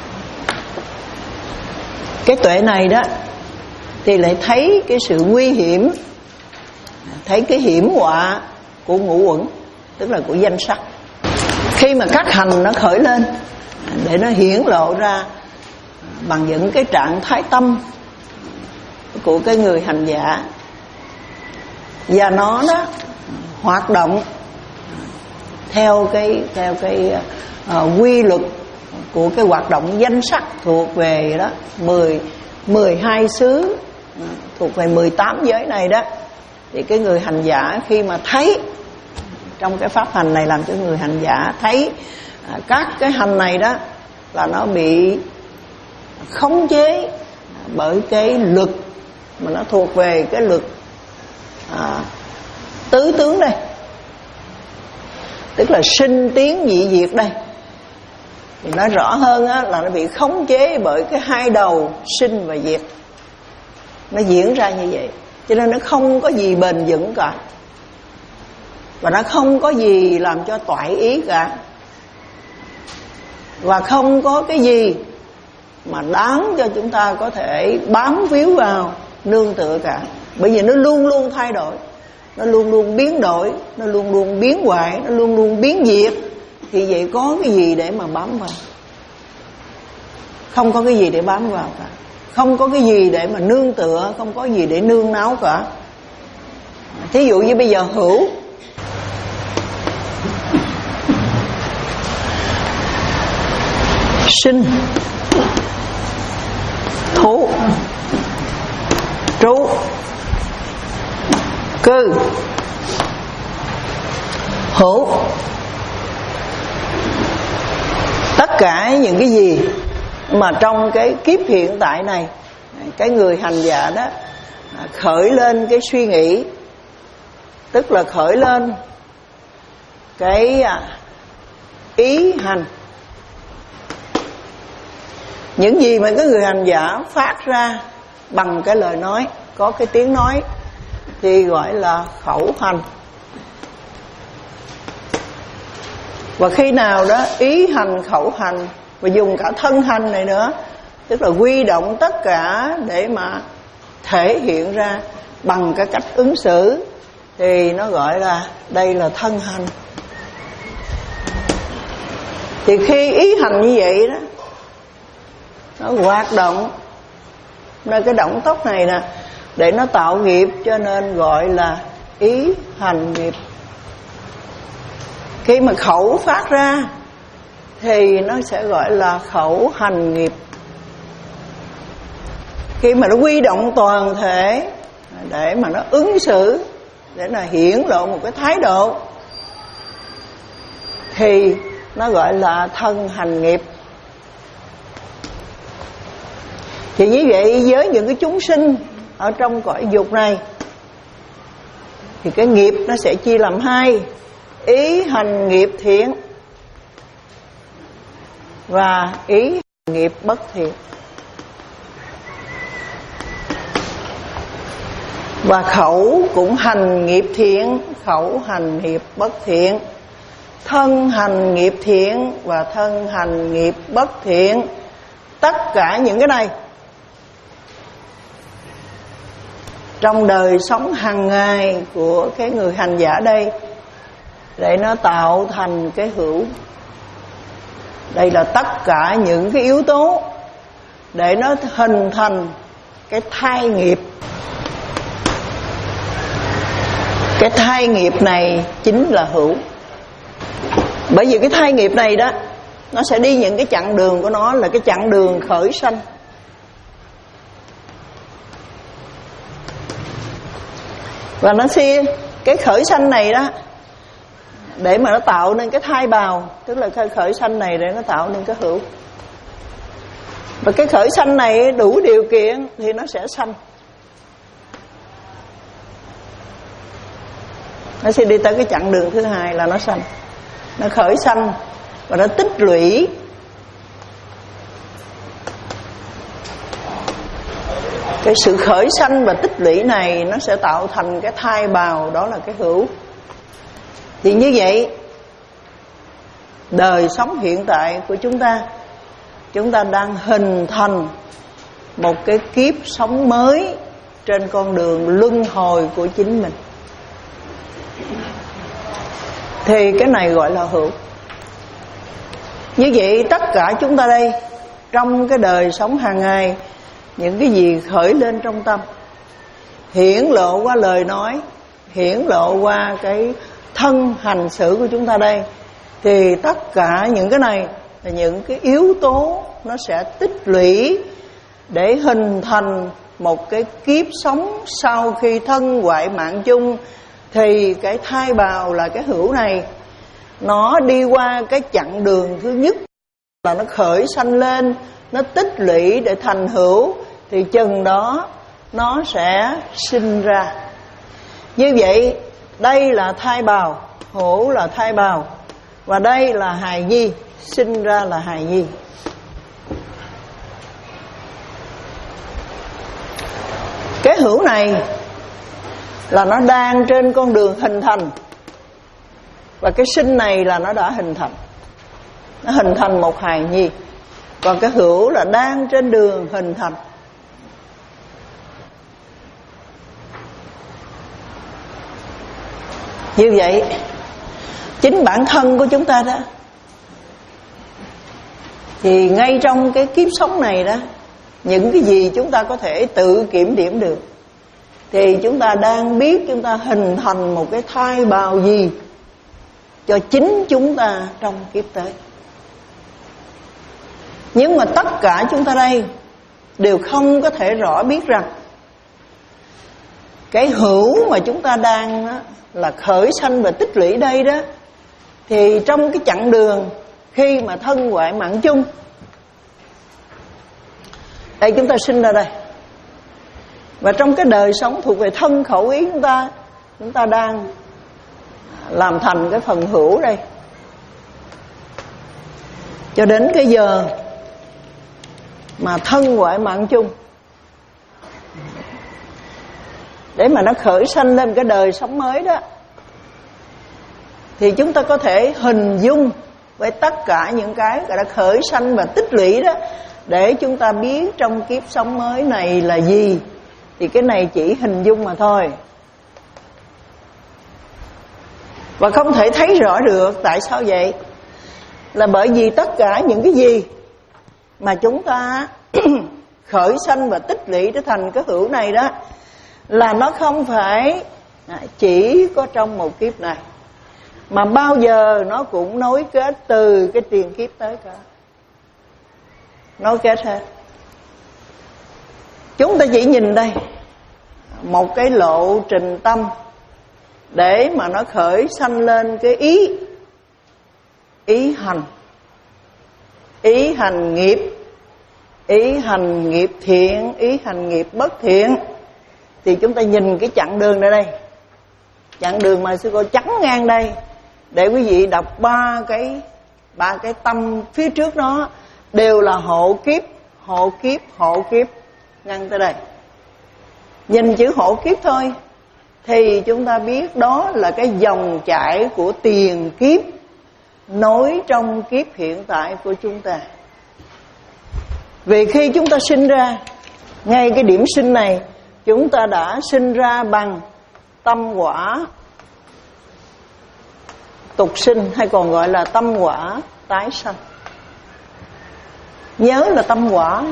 Cái tuệ này đó thì lại thấy cái sự nguy hiểm, thấy cái hiểm họa của ngũ uẩn, tức là của danh sắc. Khi mà các hành nó khởi lên để nó hiển lộ ra bằng những cái trạng thái tâm của cái người hành giả, và nó đó hoạt động theo cái theo cái uh, quy luật của cái hoạt động danh sắc thuộc về đó mười mười hai xứ, uh, thuộc về mười tám giới này đó. Thì cái người hành giả khi mà thấy trong cái pháp hành này, làm cho người hành giả thấy uh, các cái hành này đó là nó bị khống chế bởi cái luật mà nó thuộc về cái luật à, tứ tướng đây, tức là sinh tiến nhị diệt đây. Thì nói rõ hơn á, là nó bị khống chế bởi cái hai đầu sinh và diệt, nó diễn ra như vậy. Cho nên nó không có gì bền vững cả, và nó không có gì làm cho toại ý cả, và không có cái gì mà đáng cho chúng ta có thể bám víu vào, nương tựa cả. Bởi vì nó luôn luôn thay đổi, nó luôn luôn biến đổi, nó luôn luôn biến hoại, nó luôn luôn biến diệt. Thì vậy có cái gì để mà bám vào? Không có cái gì để bám vào cả, không có cái gì để mà nương tựa, không có gì để nương náu cả. Thí dụ như bây giờ hữu, sinh, thú, trú, cư, hữu, tất cả những cái gì mà trong cái kiếp hiện tại này, cái người hành giả đó khởi lên cái suy nghĩ, tức là khởi lên cái ý hành. Những gì mà cái người hành giả phát ra bằng cái lời nói, có cái tiếng nói, thì gọi là khẩu hành. Và khi nào đó ý hành, khẩu hành, và dùng cả thân hành này nữa, tức là quy động tất cả để mà thể hiện ra bằng cái cách ứng xử, thì nó gọi là đây là thân hành. Thì khi ý hành như vậy đó, nó hoạt động nơi cái động tóc này nè, để nó tạo nghiệp, cho nên gọi là ý hành nghiệp. Khi mà khẩu phát ra thì nó sẽ gọi là khẩu hành nghiệp. Khi mà nó quy động toàn thể để mà nó ứng xử, để là hiển lộ một cái thái độ, thì nó gọi là thân hành nghiệp. Thì như vậy với những cái chúng sinh ở trong cõi dục này, thì cái nghiệp nó sẽ chia làm hai: ý hành nghiệp thiện và ý hành nghiệp bất thiện. Và khẩu cũng hành nghiệp thiện, khẩu hành nghiệp bất thiện. Thân hành nghiệp thiện và thân hành nghiệp bất thiện. Tất cả những cái này trong đời sống hàng ngày của cái người hành giả đây để nó tạo thành cái hữu. Đây là tất cả những cái yếu tố để nó hình thành cái thai nghiệp. Cái thai nghiệp này chính là hữu. Bởi vì cái thai nghiệp này đó, nó sẽ đi những cái chặng đường của nó là cái chặng đường khởi sanh. Và nó sẽ, cái khởi sanh này đó, để mà nó tạo nên cái thai bào, tức là cái khởi sanh này để nó tạo nên cái hữu. Và cái khởi sanh này đủ điều kiện thì nó sẽ sanh. Nó sẽ đi tới cái chặng đường thứ hai là nó sanh. Nó khởi sanh và nó tích lũy. Cái sự khởi sanh và tích lũy này nó sẽ tạo thành cái thai bào, đó là cái hữu. Thì như vậy, đời sống hiện tại của chúng ta, chúng ta đang hình thành một cái kiếp sống mới trên con đường luân hồi của chính mình. Thì cái này gọi là hữu. Như vậy tất cả chúng ta đây, trong cái đời sống hàng ngày, những cái gì khởi lên trong tâm, hiển lộ qua lời nói, hiển lộ qua cái thân hành xử của chúng ta đây, thì tất cả những cái này là những cái yếu tố nó sẽ tích lũy để hình thành một cái kiếp sống sau khi thân hoại mạng chung. Thì cái thai bào là cái hữu này, nó đi qua cái chặng đường thứ nhất là nó khởi sanh lên, nó tích lũy để thành hữu, thì chừng đó nó sẽ sinh ra. Như vậy đây là thai bào, hữu là thai bào, và đây là hài nhi, sinh ra là hài nhi. Cái hữu này là nó đang trên con đường hình thành, và cái sinh này là nó đã hình thành. Nó hình thành một hài nhi. Còn cái hữu là đang trên đường hình thành. Như vậy, chính bản thân của chúng ta đó, thì ngay trong cái kiếp sống này đó, những cái gì chúng ta có thể tự kiểm điểm được, thì chúng ta đang biết chúng ta hình thành một cái thai bào gì cho chính chúng ta trong kiếp tới. Nhưng mà tất cả chúng ta đây đều không có thể rõ biết rằng cái hữu mà chúng ta đang đó, là khởi sanh và tích lũy đây đó, thì trong cái chặng đường khi mà thân hoại mạng chung, đây chúng ta sinh ra đây, và trong cái đời sống thuộc về thân khẩu ý chúng ta, chúng ta đang làm thành cái phần hữu đây. Cho đến cái giờ mà thân hoại mạng chung, để mà nó khởi sanh lên cái đời sống mới đó, thì chúng ta có thể hình dung với tất cả những cái đã khởi sanh và tích lũy đó, để chúng ta biết trong kiếp sống mới này là gì. Thì cái này chỉ hình dung mà thôi, và không thể thấy rõ được. Tại sao vậy? Là bởi vì tất cả những cái gì mà chúng ta khởi sanh và tích lũy để thành cái hữu này đó, là nó không phải chỉ có trong một kiếp này, mà bao giờ nó cũng nối kết từ cái tiền kiếp tới cả. Nối kết hết. Chúng ta chỉ nhìn đây một cái lộ trình tâm để mà nó khởi sanh lên cái ý, ý hành, ý hành nghiệp, ý hành nghiệp thiện, ý hành nghiệp bất thiện. Thì chúng ta nhìn cái chặng đường này đây, chặng đường mà sư cô chắn ngang đây, để quý vị đọc ba cái ba cái tâm phía trước nó đều là hộ kiếp, hộ kiếp, hộ kiếp, ngăn tới đây. Nhìn chữ hộ kiếp thôi thì chúng ta biết đó là cái dòng chảy của tiền kiếp nối trong kiếp hiện tại của chúng ta. Vì khi chúng ta sinh ra, ngay cái điểm sinh này, chúng ta đã sinh ra bằng tâm quả tục sinh, hay còn gọi là tâm quả tái sanh. Nhớ là tâm quả.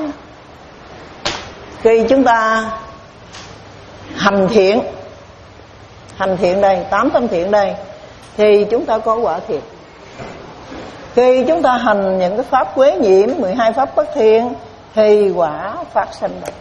Khi chúng ta hành thiện, hành thiện đây, tám tâm thiện đây, thì chúng ta có quả thiện. Khi chúng ta hành những cái pháp quế nhiễm, mười hai pháp bất thiện, thì quả phát sanh đây.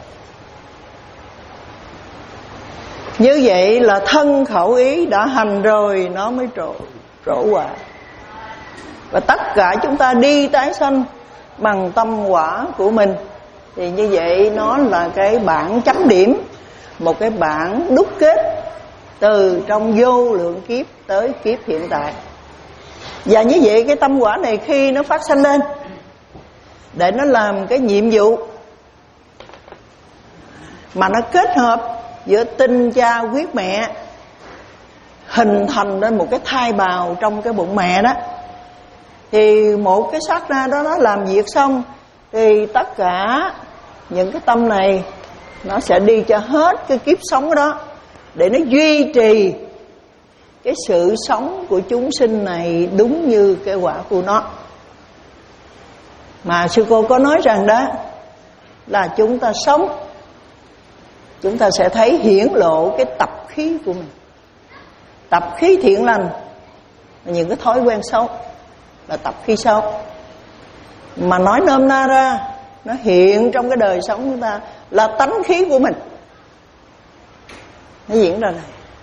Như vậy là thân khẩu ý đã hành rồi nó mới trổ, trổ quả. Và tất cả chúng ta đi tái sanh bằng tâm quả của mình. Thì như vậy nó là cái bảng chấm điểm, một cái bảng đúc kết từ trong vô lượng kiếp tới kiếp hiện tại. Và như vậy cái tâm quả này khi nó phát sanh lên, để nó làm cái nhiệm vụ mà nó kết hợp giữa tinh cha huyết mẹ, hình thành nên một cái thai bào trong cái bụng mẹ đó. Thì một cái sát na đó nó làm việc xong, thì tất cả những cái tâm này nó sẽ đi cho hết cái kiếp sống đó, để nó duy trì cái sự sống của chúng sinh này đúng như cái quả của nó. Mà sư cô có nói rằng đó là chúng ta sống, chúng ta sẽ thấy hiển lộ cái tập khí của mình. Tập khí thiện lành, những cái thói quen xấu là tập khí xấu. Mà nói nôm na ra, nó hiện trong cái đời sống của chúng ta là tánh khí của mình. Nó diễn ra này.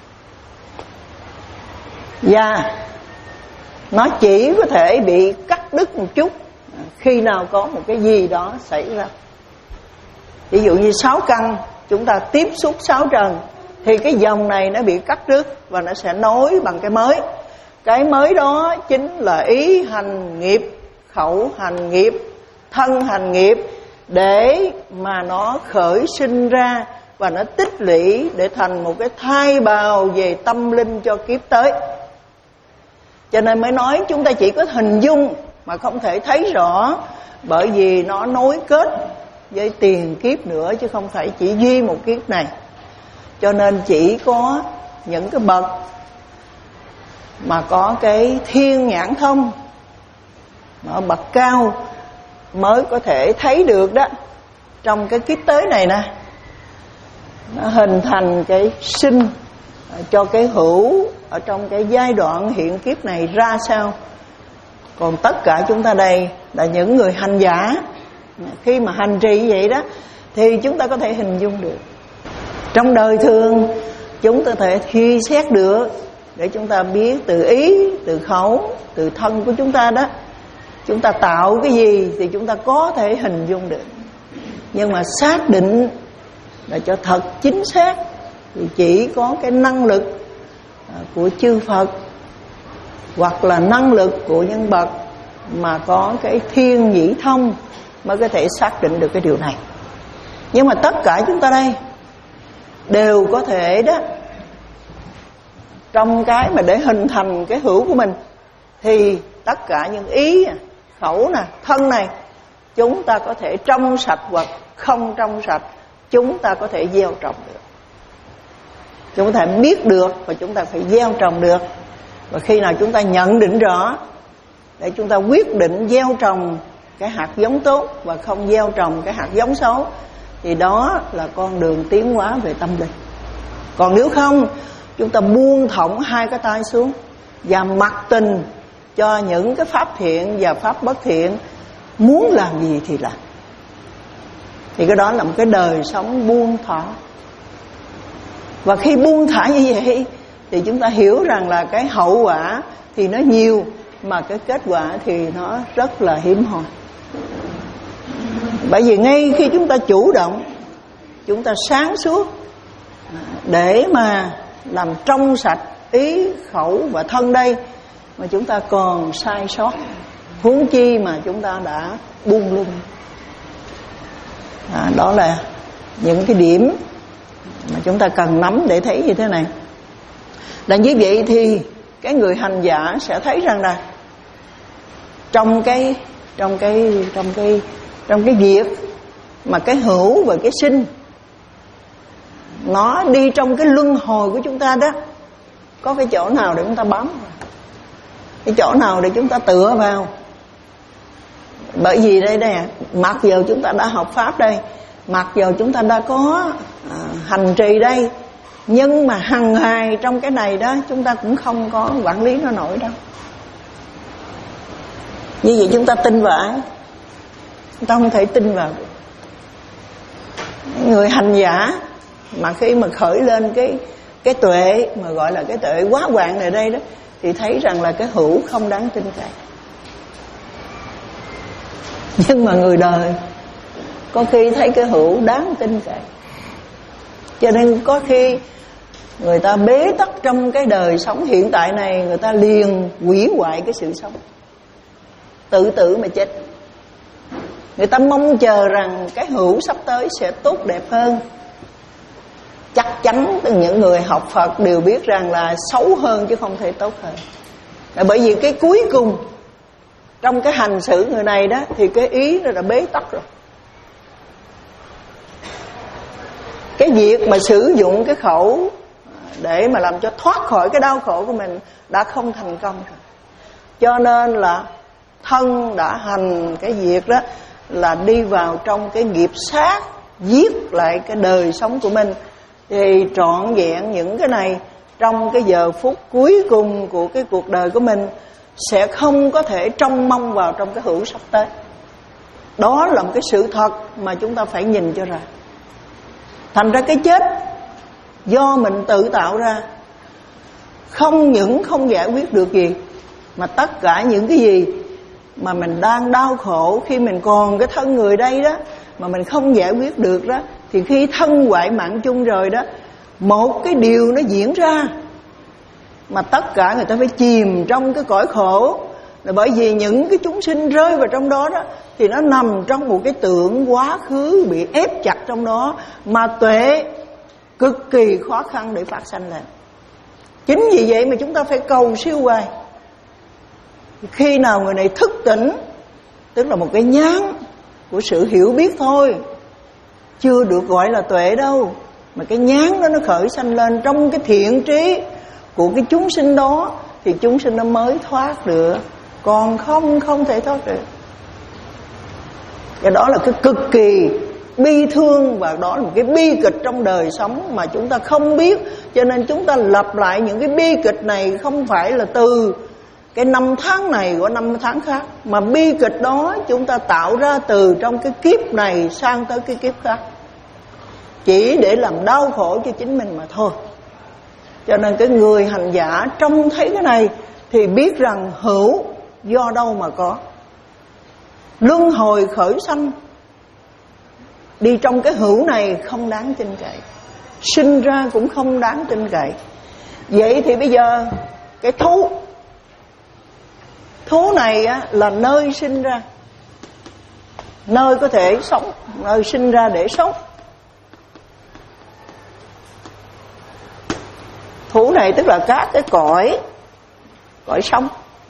Và nó chỉ có thể bị cắt đứt một chút khi nào có một cái gì đó xảy ra. Ví dụ như sáu căn, chúng ta tiếp xúc sáu trần, thì cái dòng này nó bị cắt đứt và nó sẽ nối bằng cái mới. Cái mới đó chính là ý hành nghiệp, khẩu hành nghiệp, thân hành nghiệp, để mà nó khởi sinh ra và nó tích lũy để thành một cái thai bào về tâm linh cho kiếp tới. Cho nên mới nói chúng ta chỉ có hình dung mà không thể thấy rõ, bởi vì nó nối kết với tiền kiếp nữa, chứ không phải chỉ duy một kiếp này. Cho nên chỉ có những cái bậc mà có cái thiên nhãn thông, mà bậc cao mới có thể thấy được đó. Trong cái kiếp tới này nè, nó hình thành cái sinh cho cái hữu ở trong cái giai đoạn hiện kiếp này ra sao. Còn tất cả chúng ta đây là những người hành giả, khi mà hành trì như vậy đó thì chúng ta có thể hình dung được. Trong đời thường chúng ta có thể suy xét được, để chúng ta biết từ ý, từ khẩu, từ thân của chúng ta đó, chúng ta tạo cái gì thì chúng ta có thể hình dung được. Nhưng mà xác định là cho thật chính xác thì chỉ có cái năng lực của chư Phật, hoặc là năng lực của những bậc mà có cái thiên nhĩ thông mới có thể xác định được cái điều này. Nhưng mà tất cả chúng ta đây đều có thể đó, trong cái mà để hình thành cái hữu của mình, thì tất cả những ý, khẩu nè, thân này, chúng ta có thể trong sạch hoặc không trong sạch, chúng ta có thể gieo trồng được. Chúng ta biết được và chúng ta phải gieo trồng được. Và khi nào chúng ta nhận định rõ, để chúng ta quyết định gieo trồng cái hạt giống tốt và không gieo trồng cái hạt giống xấu, thì đó là con đường tiến hóa về tâm linh. Còn nếu không, chúng ta buông thõng hai cái tay xuống và mặc tình cho những cái pháp thiện và pháp bất thiện, muốn làm gì thì làm, thì cái đó là một cái đời sống buông thả. Và khi buông thả như vậy thì chúng ta hiểu rằng là cái hậu quả thì nó nhiều, mà cái kết quả thì nó rất là hiếm hoi. Bởi vì ngay khi chúng ta chủ động, chúng ta sáng suốt để mà làm trong sạch ý, khẩu và thân đây, mà chúng ta còn sai sót, huống chi mà chúng ta đã buông lung. À, đó là những cái điểm mà chúng ta cần nắm để thấy như thế này. Là như vậy thì cái người hành giả sẽ thấy rằng là trong cái trong cái trong cái trong cái việc mà cái hữu và cái sinh nó đi trong cái luân hồi của chúng ta đó, có cái chỗ nào để chúng ta bám? cái chỗ nào để chúng ta tựa vào. Bởi vì đây nè, mặc dù chúng ta đã học Pháp đây, mặc dù chúng ta đã có à, hành trì đây, nhưng mà hằng ngày trong cái này đó chúng ta cũng không có quản lý nó nổi đâu. Như vậy chúng ta tin vào ai? Chúng ta không thể tin vào được. Người hành giả mà khi mà khởi lên cái cái tuệ mà gọi là cái tuệ quá hoạn này đây đó, thì thấy rằng là cái hữu không đáng tin cậy. Nhưng mà người đời có khi thấy cái hữu đáng tin cậy, cho nên có khi người ta bế tắc trong cái đời sống hiện tại này, người ta liền hủy hoại cái sự sống, tự tử mà chết. Người ta mong chờ rằng cái hữu sắp tới sẽ tốt đẹp hơn. Chắc chắn những người học Phật đều biết rằng là xấu hơn chứ không thể tốt hơn. Là bởi vì cái cuối cùng trong cái hành xử người này đó, thì cái ý nó đã bế tắc rồi. Cái việc mà sử dụng cái khẩu để mà làm cho thoát khỏi cái đau khổ của mình đã không thành công rồi. Cho nên là thân đã hành cái việc đó là đi vào trong cái nghiệp sát, giết lại cái đời sống của mình. Thì trọn vẹn những cái này trong cái giờ phút cuối cùng của cái cuộc đời của mình sẽ không có thể trông mong vào trong cái hữu sắp tới. Đó là một cái sự thật mà chúng ta phải nhìn cho ra. Thành ra cái chết do mình tự tạo ra, không những không giải quyết được gì, mà tất cả những cái gì mà mình đang đau khổ khi mình còn cái thân người đây đó, mà mình không giải quyết được đó, thì khi thân hoại mạng chung rồi đó, một cái điều nó diễn ra mà tất cả người ta phải chìm trong cái cõi khổ, là bởi vì những cái chúng sinh rơi vào trong đó đó thì nó nằm trong một cái tưởng quá khứ bị ép chặt trong đó, mà tuệ cực kỳ khó khăn để phát sanh lên. Chính vì vậy mà chúng ta phải cầu siêu hoài. Khi nào người này thức tỉnh, tức là một cái nhán của sự hiểu biết thôi, chưa được gọi là tuệ đâu, mà cái nhán đó nó khởi sanh lên trong cái thiện trí của cái chúng sinh đó, thì chúng sinh nó mới thoát được, còn không không thể thoát được. Cái đó là cái cực kỳ bi thương, và đó là một cái bi kịch trong đời sống mà chúng ta không biết. Cho nên chúng ta lặp lại những cái bi kịch này không phải là từ cái năm tháng này của năm tháng khác, mà bi kịch đó chúng ta tạo ra từ trong cái kiếp này sang tới cái kiếp khác, chỉ để làm đau khổ cho chính mình mà thôi. Cho nên cái người hành giả trông thấy cái này thì biết rằng hữu do đâu mà có. Luân hồi khởi sanh đi trong cái hữu này không đáng tin cậy, sinh ra cũng không đáng tin cậy. Vậy thì bây giờ cái thú Thú này á, là nơi sinh ra, nơi có thể sống, nơi sinh ra để sống. Thú này tức là các cái cõi Cõi sống.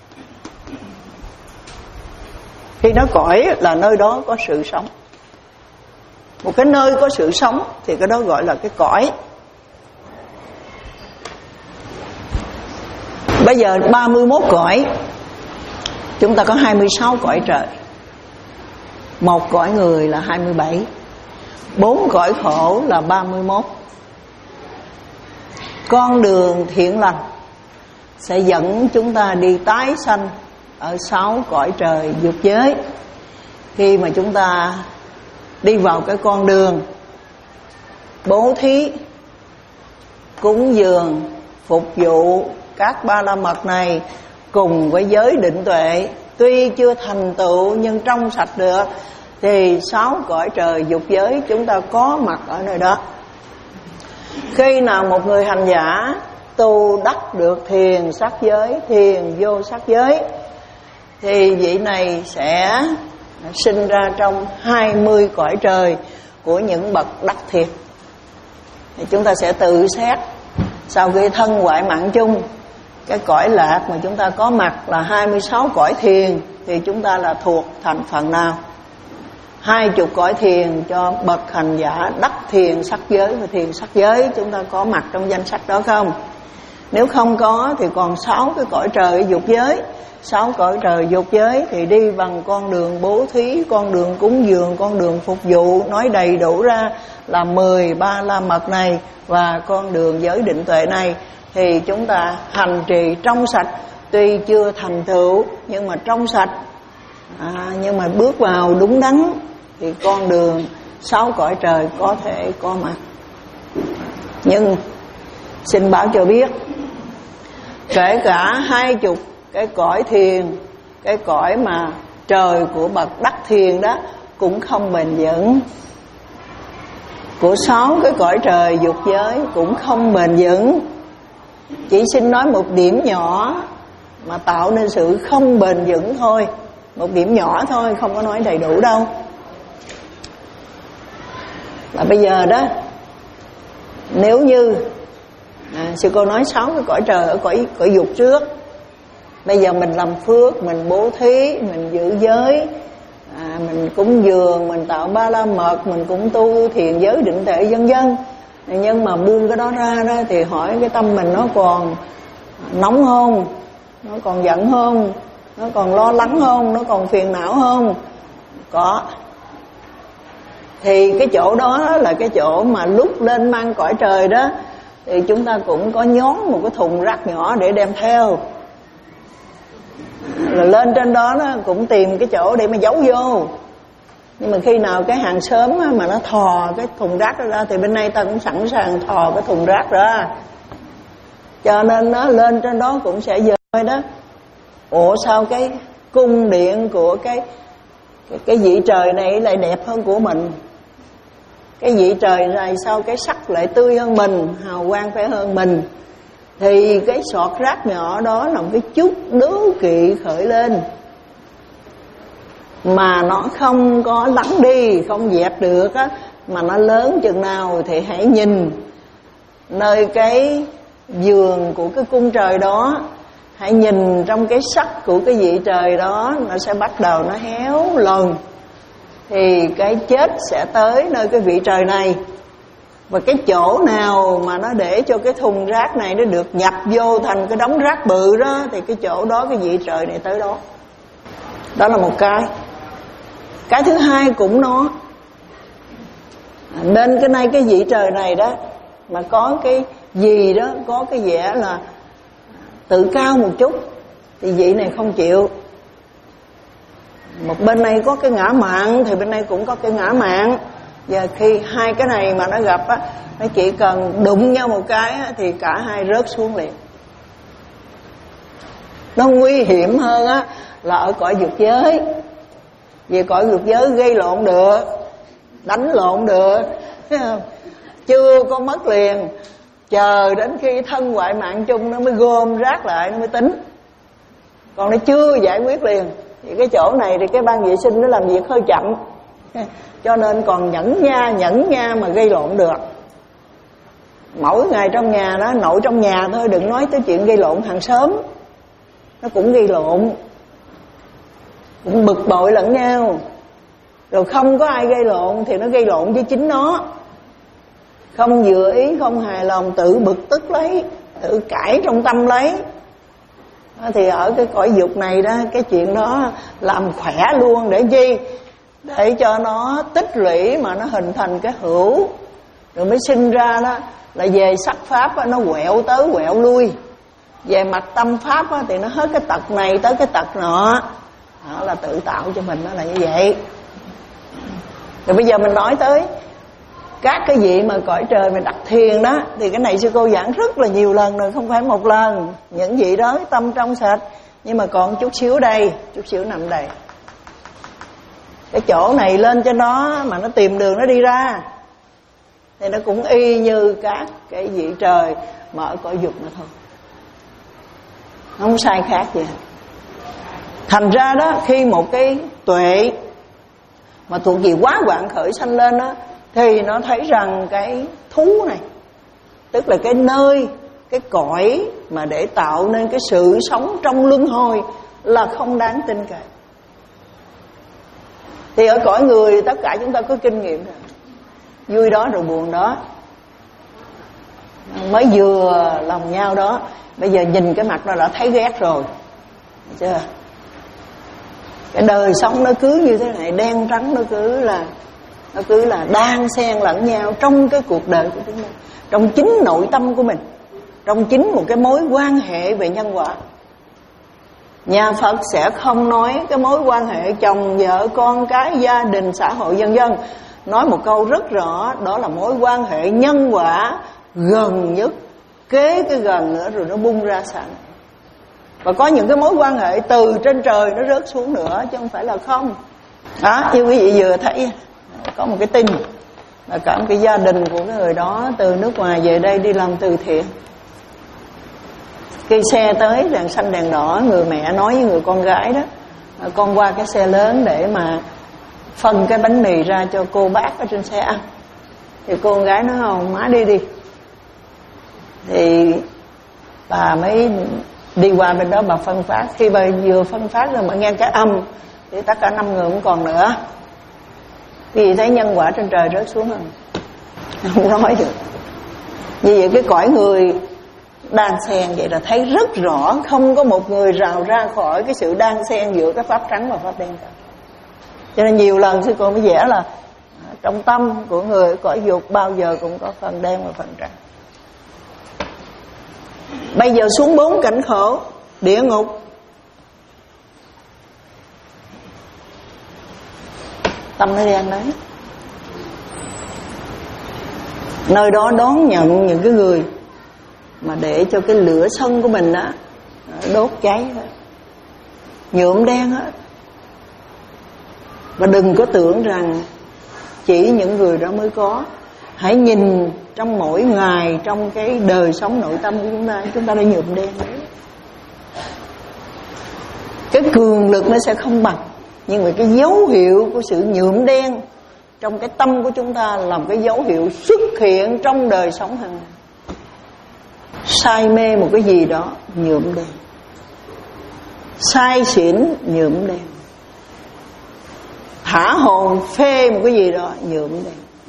Khi nó cõi là nơi đó có sự sống. Một cái nơi có sự sống thì cái đó gọi là cái cõi. Bây giờ ba mươi mốt cõi, chúng ta có hai mươi sáu cõi trời, một cõi người là hai mươi bảy, bốn cõi khổ là ba mươi mốt. Con đường thiện lành sẽ dẫn chúng ta đi tái sanh ở sáu cõi trời dục giới. Khi mà chúng ta đi vào cái con đường bố thí, cúng dường, phục vụ các ba la mật này cùng với giới định tuệ, tuy chưa thành tựu nhưng trong sạch được, thì sáu cõi trời dục giới chúng ta có mặt ở nơi đó. Khi nào một người hành giả tu đắc được thiền sắc giới, thiền vô sắc giới, thì vị này sẽ sinh ra trong hai mươi cõi trời của những bậc đắc thiền. Thì chúng ta sẽ tự xét sau khi thân hoại mạng chung, cái cõi lạc mà chúng ta có mặt là hai mươi sáu cõi thiền, thì chúng ta là thuộc thành phần nào? Hai chục cõi thiền cho bậc hành giả đắc thiền sắc giới và thiền sắc giới, chúng ta có mặt trong danh sách đó không? Nếu không có thì còn sáu cái cõi trời dục giới. sáu cõi trời dục giới thì đi bằng con đường bố thí, con đường cúng dường, con đường phục vụ, nói đầy đủ ra là mười ba la mật này và con đường giới định tuệ này, thì chúng ta hành trì trong sạch. Tuy chưa thành tựu nhưng mà trong sạch, à, nhưng mà bước vào đúng đắn thì con đường sáu cõi trời có thể có mặt. Nhưng xin báo cho biết, kể cả hai chục cái cõi thiền, cái cõi mà trời của bậc đắc thiền đó cũng không bền vững. Của sáu cái cõi trời dục giới cũng không bền vững. Chỉ xin nói một điểm nhỏ mà tạo nên sự không bền vững thôi. Một điểm nhỏ thôi, không có nói đầy đủ đâu. Và bây giờ đó, nếu như à, sư cô nói sáu cái cõi trời ở cõi, cõi dục trước, bây giờ mình làm phước, mình bố thí, mình giữ giới, à, mình cúng dường, mình tạo ba la mật, mình cũng tu thiền giới định tuệ vân vân. Nhưng mà buông cái đó ra đó thì hỏi cái tâm mình nó còn nóng không, nó còn giận không, nó còn lo lắng không, nó còn phiền não không? Có. Thì cái chỗ đó là cái chỗ mà lúc lên mang cõi trời đó thì chúng ta cũng có nhón một cái thùng rác nhỏ để đem theo. Rồi lên trên đó nó cũng tìm cái chỗ để mà giấu vô. Nhưng mà khi nào cái hàng xóm mà nó thò cái thùng rác đó ra thì bên đây ta cũng sẵn sàng thò cái thùng rác ra. Cho nên nó lên trên đó cũng sẽ dời đó. Ủa sao cái cung điện của cái cái, cái vị trời này lại đẹp hơn của mình? Cái vị trời này sao cái sắc lại tươi hơn mình, hào quang phải hơn mình? Thì cái sọt rác nhỏ đó là một cái chút đố kỵ khởi lên, mà nó không có lắng đi, không dẹp được á, mà nó lớn chừng nào thì hãy nhìn nơi cái giường của cái cung trời đó, hãy nhìn trong cái sắc của cái vị trời đó, nó sẽ bắt đầu nó héo lần. Thì cái chết sẽ tới nơi cái vị trời này. Và cái chỗ nào mà nó để cho cái thùng rác này nó được nhập vô thành cái đống rác bự đó, thì cái chỗ đó cái vị trời này tới đó. Đó là một cái. Cái thứ hai cũng nó bên cái này cái vị trời này đó mà có cái gì đó, có cái vẻ là tự cao một chút thì vị này không chịu. Một bên này có cái ngã mạn thì bên này cũng có cái ngã mạn. Và khi hai cái này mà nó gặp á, nó chỉ cần đụng nhau một cái á, thì cả hai rớt xuống liền. Nó nguy hiểm hơn á là ở cõi dục giới. Vì cõi dục giới gây lộn được, đánh lộn được, thấy không? Chưa có mất liền, chờ đến khi thân ngoại mạng chung nó mới gom rác lại, nó mới tính. Còn nó chưa giải quyết liền. Thì cái chỗ này thì cái ban vệ sinh nó làm việc hơi chậm, cho nên còn nhẫn nha, nhẫn nha mà gây lộn được. Mỗi ngày trong nhà đó, nội trong nhà thôi, đừng nói tới chuyện gây lộn hàng xóm. Nó cũng gây lộn, cũng bực bội lẫn nhau. Rồi không có ai gây lộn thì nó gây lộn với chính nó. Không vừa ý, không hài lòng, tự bực tức lấy, tự cãi trong tâm lấy. Thì ở cái cõi dục này đó, cái chuyện đó làm khỏe luôn. Để chi? Để cho nó tích lũy mà nó hình thành cái hữu. Rồi mới sinh ra đó là về sắc pháp đó, nó quẹo tới quẹo lui. Về mặt tâm pháp đó, thì nó hết cái tật này tới cái tật nọ. Đó là tự tạo cho mình, nó là như vậy. Rồi bây giờ mình nói tới các cái vị mà cõi trời mà đặt thiền đó, thì cái này sư cô giảng rất là nhiều lần rồi, không phải một lần. Những vị đó tâm trong sạch, nhưng mà còn chút xíu đây, chút xíu nằm đây. Cái chỗ này lên cho nó mà nó tìm đường nó đi ra, thì nó cũng y như các cái vị trời mà ở cõi dục nữa thôi, không sai khác gì. Thành ra đó, khi một cái tuệ mà thuộc gì quá quạng khởi sanh lên đó, thì nó thấy rằng cái thú này, tức là cái nơi, cái cõi mà để tạo nên cái sự sống trong luân hồi là không đáng tin cậy. Thì ở cõi người tất cả chúng ta có kinh nghiệm rồi, vui đó rồi buồn đó, mới vừa lòng nhau đó. Bây giờ nhìn cái mặt nó đã thấy ghét rồi. Được chưa? Cái đời sống nó cứ như thế này, đen trắng nó cứ là nó cứ là đan xen lẫn nhau trong cái cuộc đời của chúng ta, trong chính nội tâm của mình, trong chính một cái mối quan hệ về nhân quả. Nhà Phật sẽ không nói cái mối quan hệ chồng vợ con cái, gia đình, xã hội vân vân. Nói một câu rất rõ, đó là mối quan hệ nhân quả gần nhất, kế cái gần nữa rồi nó bung ra sẵn. Và có những cái mối quan hệ từ trên trời nó rớt xuống nữa, chứ không phải là không. Đó, như quý vị vừa thấy, có một cái tin là cả một cái gia đình của cái người đó từ nước ngoài về đây đi làm từ thiện. Khi xe tới đèn xanh đèn đỏ, người mẹ nói với người con gái đó, con qua cái xe lớn để mà phân cái bánh mì ra cho cô bác ở trên xe ăn. Thì cô con gái nói không, má đi đi. Thì bà mới đi qua bên đó bà phân phát. Khi bà vừa phân phát rồi bà nghe cái âm, thì tất cả năm người không còn nữa. Vì thấy nhân quả trên trời rớt xuống rồi, không nói được. Như vậy cái cõi người đan xen vậy là thấy rất rõ, không có một người rào ra khỏi cái sự đan xen giữa cái pháp trắng và pháp đen cả. Cho nên nhiều lần sư cô mới vẽ là trong tâm của người cõi dục bao giờ cũng có phần đen và phần trắng. Bây giờ xuống bốn cảnh khổ, địa ngục. Tâm nó đen đấy. Nơi đó đón nhận những cái người mà để cho cái lửa sân của mình á đốt cháy hết, nhuộm đen hết. Và đừng có tưởng rằng chỉ những người đó mới có. Hãy nhìn trong mỗi ngày, trong cái đời sống nội tâm của chúng ta, chúng ta đã nhuộm đen đấy. Cái cường lực nó sẽ không bằng, nhưng mà cái dấu hiệu của sự nhuộm đen trong cái tâm của chúng ta là một cái dấu hiệu xuất hiện trong đời sống hàng ngày. Say mê một cái gì đó, nhuộm đen. Say xỉn, nhuộm đen. Thả hồn phê một cái gì đó, nhuộm đen.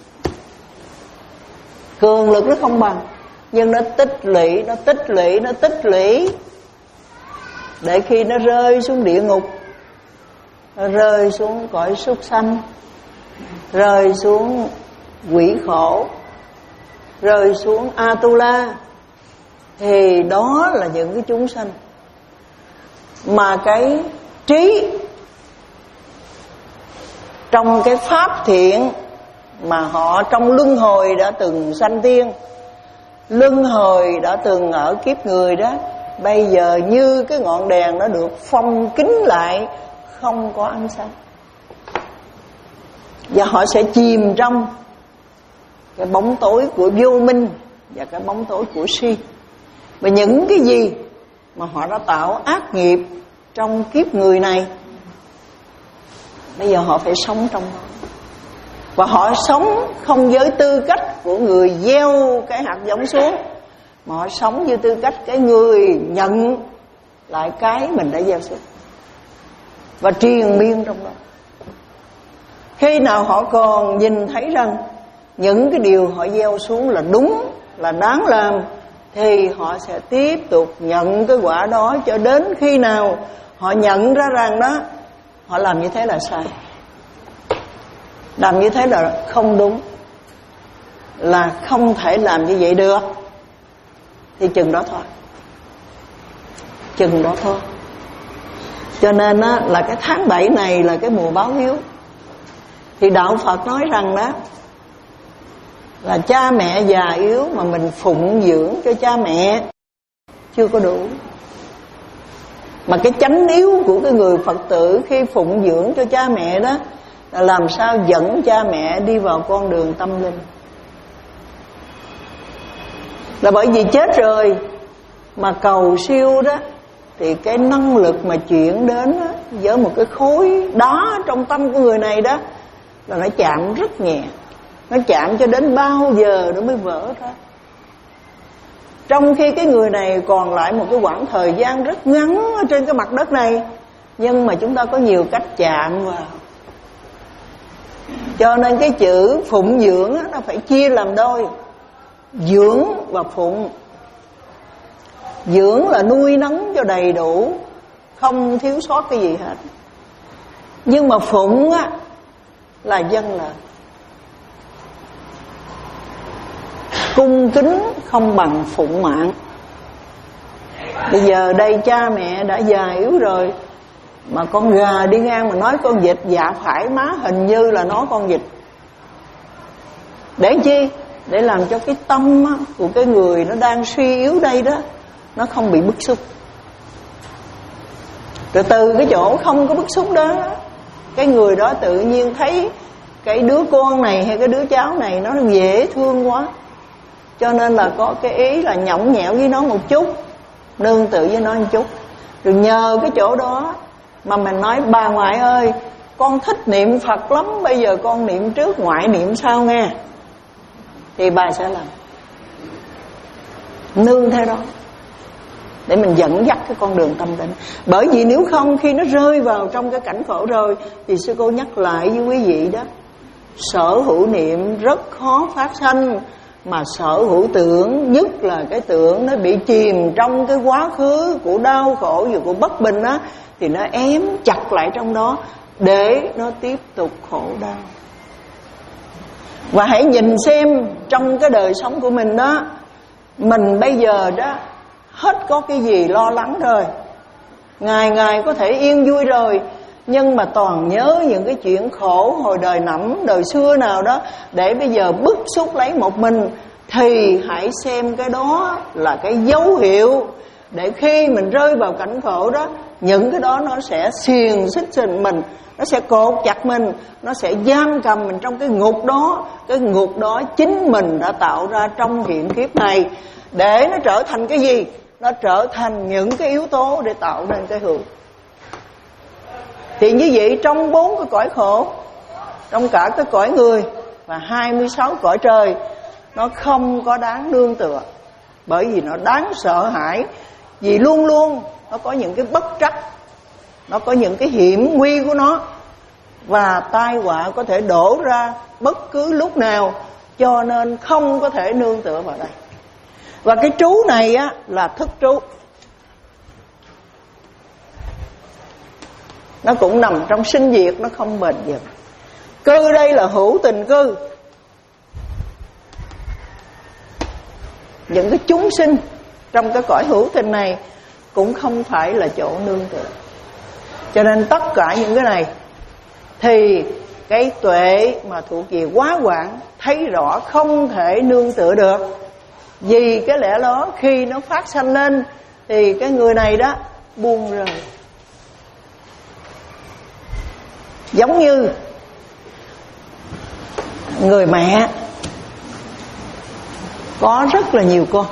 Cường lực nó không bằng, nhưng nó tích lũy, nó tích lũy, nó tích lũy, để khi nó rơi xuống địa ngục, nó rơi xuống cõi súc sanh, rơi xuống quỷ khổ, rơi xuống Atula, thì đó là những cái chúng sanh mà cái trí trong cái pháp thiện mà họ trong luân hồi đã từng sanh tiên, luân hồi đã từng ở kiếp người đó, bây giờ như cái ngọn đèn nó được phong kín lại, không có ánh sáng, và họ sẽ chìm trong cái bóng tối của vô minh và cái bóng tối của si. Và những cái gì mà họ đã tạo ác nghiệp trong kiếp người này, bây giờ họ phải sống trong đó. Và họ sống không với tư cách của người gieo cái hạt giống xuống, mà họ sống với tư cách cái người nhận lại cái mình đã gieo xuống, và triền miên trong đó. Khi nào họ còn nhìn thấy rằng những cái điều họ gieo xuống là đúng, là đáng làm, thì họ sẽ tiếp tục nhận cái quả đó, cho đến khi nào họ nhận ra rằng đó, họ làm như thế là sai, làm như thế là không đúng, là không thể làm như vậy được, thì chừng đó thôi, chừng đó thôi. Cho nên á, là cái tháng bảy này là cái mùa báo hiếu. Thì đạo Phật nói rằng đó là cha mẹ già yếu mà mình phụng dưỡng cho cha mẹ chưa có đủ. Mà cái chánh yếu của cái người Phật tử khi phụng dưỡng cho cha mẹ đó là làm sao dẫn cha mẹ đi vào con đường tâm linh. Là bởi vì chết rồi mà cầu siêu đó, thì cái năng lực mà chuyển đến đó, với một cái khối đá trong tâm của người này đó, là nó chạm rất nhẹ. Nó chạm cho đến bao giờ nó mới vỡ ra. Trong khi cái người này còn lại một cái quãng thời gian rất ngắn ở trên cái mặt đất này, nhưng mà chúng ta có nhiều cách chạm vào. Cho nên cái chữ phụng dưỡng đó, nó phải chia làm đôi, dưỡng và phụng. Dưỡng là nuôi nấng cho đầy đủ, không thiếu sót cái gì hết. Nhưng mà phụng á là dân lời. Cung kính không bằng phụng mạng. Bây giờ đây cha mẹ đã già yếu rồi, mà con gà đi ngang mà nói con vịt, dạ phải má, hình như là nói con vịt. Để chi? Để làm cho cái tâm á, của cái người nó đang suy yếu đây đó, nó không bị bức xúc. Rồi từ cái chỗ không có bức xúc đó, cái người đó tự nhiên thấy cái đứa con này hay cái đứa cháu này nó dễ thương quá, cho nên là có cái ý là nhõng nhẽo với nó một chút, nương tựa với nó một chút. Rồi nhờ cái chỗ đó mà mình nói bà ngoại ơi, con thích niệm Phật lắm, bây giờ con niệm trước ngoại niệm sau nghe, thì bà sẽ làm, nương theo đó để mình dẫn dắt cái con đường tâm định. Bởi vì nếu không, khi nó rơi vào trong cái cảnh khổ rồi, thì sư cô nhắc lại với quý vị đó, sở hữu niệm rất khó phát sanh, mà sở hữu tưởng, nhất là cái tưởng nó bị chìm trong cái quá khứ của đau khổ và của bất bình á, thì nó ém chặt lại trong đó để nó tiếp tục khổ đau. Và hãy nhìn xem trong cái đời sống của mình đó, mình bây giờ đó hết có cái gì lo lắng rồi, ngày ngày có thể yên vui rồi, nhưng mà toàn nhớ những cái chuyện khổ hồi đời nẫm, đời xưa nào đó, để bây giờ bức xúc lấy một mình, thì hãy xem cái đó là cái dấu hiệu để khi mình rơi vào cảnh khổ đó, những cái đó nó sẽ xiềng xích mình, mình nó sẽ cột chặt mình, nó sẽ giam cầm mình trong cái ngục đó. Cái ngục đó chính mình đã tạo ra trong hiện kiếp này, để nó trở thành cái gì? Nó trở thành những cái yếu tố để tạo nên cái hữu. Thì như vậy trong bốn cái cõi khổ, trong cả cái cõi người và hai mươi sáu cõi trời, nó không có đáng nương tựa. Bởi vì nó đáng sợ hãi, vì luôn luôn nó có những cái bất trắc, nó có những cái hiểm nguy của nó, và tai họa có thể đổ ra bất cứ lúc nào, cho nên không có thể nương tựa vào đây. Và cái trú này á là thức trú, nó cũng nằm trong sinh diệt, nó không bền vững. Cư đây là hữu tình cư. Những cái chúng sinh trong cái cõi hữu tình này cũng không phải là chỗ nương tựa. Cho nên tất cả những cái này thì cái tuệ mà thuộc về quá quảng thấy rõ không thể nương tựa được. Vì cái lẽ đó khi nó phát sanh lên thì cái người này đó buông rời. Giống như người mẹ có rất là nhiều con,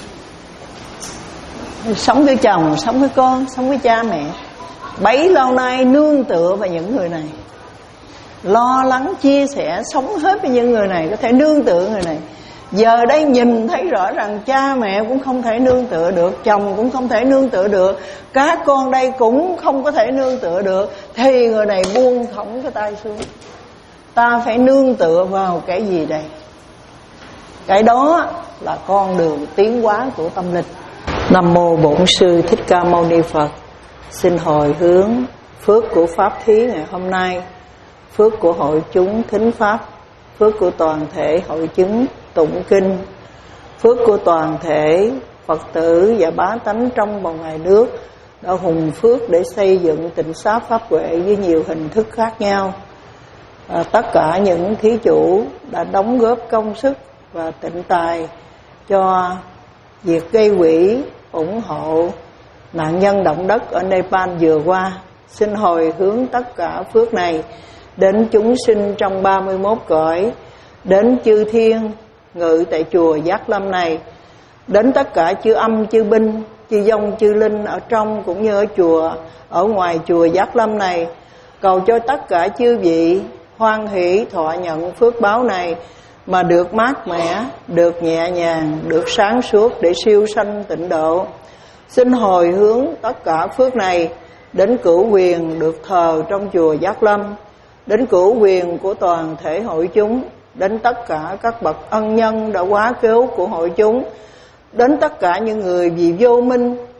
sống với chồng, sống với con, sống với cha mẹ, bấy lâu nay nương tựa vào những người này, lo lắng chia sẻ, sống hết với những người này, có thể nương tựa người này. Giờ đây nhìn thấy rõ rằng cha mẹ cũng không thể nương tựa được, chồng cũng không thể nương tựa được, các con đây cũng không có thể nương tựa được, thì người này buông thõng cái tay xuống. Ta phải nương tựa vào cái gì đây? Cái đó là con đường tiến hóa của tâm linh. Nam mô Bổn Sư Thích Ca Mâu Ni Phật. Xin hồi hướng phước của pháp thí ngày hôm nay, phước của hội chúng thính pháp, phước của toàn thể hội chúng tụng kinh, phước của toàn thể Phật tử và bá tánh trong và ngoài nước đã hùng phước để xây dựng tịnh xá pháp huệ với nhiều hình thức khác nhau. À, tất cả những thí chủ đã đóng góp công sức và tịnh tài cho việc gây quỹ ủng hộ nạn nhân động đất ở Nepal vừa qua. Xin hồi hướng tất cả phước này đến chúng sinh trong ba mươi mốt cõi, đến chư thiên ngự tại chùa Giác Lâm này, đến tất cả chư âm, chư binh, chư dông, chư linh ở trong cũng như ở chùa, ở ngoài chùa Giác Lâm này. Cầu cho tất cả chư vị hoan hỷ thọ nhận phước báo này, mà được mát mẻ, được nhẹ nhàng, được sáng suốt để siêu sanh tịnh độ. Xin hồi hướng tất cả phước này đến cửu quyền được thờ trong chùa Giác Lâm, đến cửu quyền của toàn thể hội chúng, đến tất cả các bậc ân nhân đã quá cứu của hội chúng, đến tất cả những người vì vô minh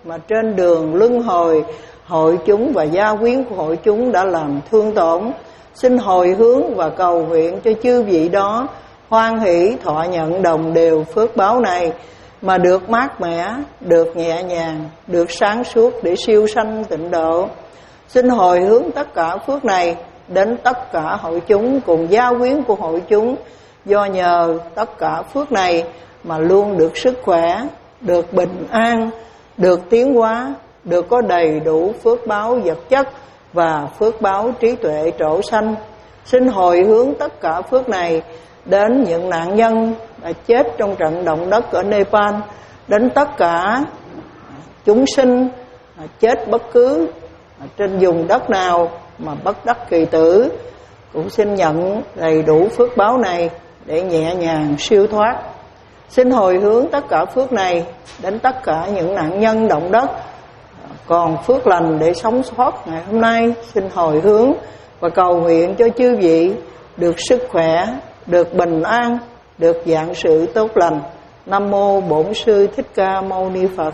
mà trên đường luân hồi hội chúng và gia quyến của hội chúng đã làm thương tổn. Xin hồi hướng và cầu nguyện cho chư vị đó hoan hỷ thọ nhận đồng đều phước báo này, mà được mát mẻ, được nhẹ nhàng, được sáng suốt để siêu sanh tịnh độ. Xin hồi hướng tất cả phước này đến tất cả hội chúng cùng gia quyến của hội chúng, do nhờ tất cả phước này mà luôn được sức khỏe, được bình an, được tiến hóa, được có đầy đủ phước báo vật chất và phước báo trí tuệ trổ sanh. Xin hồi hướng tất cả phước này đến những nạn nhân đã chết trong trận động đất ở Nepal, đến tất cả chúng sinh chết bất cứ trên vùng đất nào mà bất đắc kỳ tử, cũng xin nhận đầy đủ phước báo này để nhẹ nhàng siêu thoát. Xin hồi hướng tất cả phước này đến tất cả những nạn nhân động đất còn phước lành để sống sót ngày hôm nay. Xin hồi hướng và cầu nguyện cho chư vị được sức khỏe, được bình an, được vạn sự tốt lành. Nam mô Bổn Sư Thích Ca Mâu Ni Phật.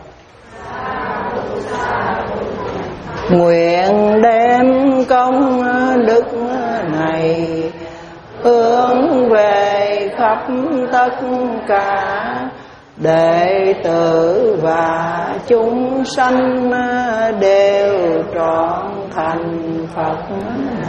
Nguyện đem công đức này hướng về khắp tất cả đệ tử và chúng sanh đều trọn thành Phật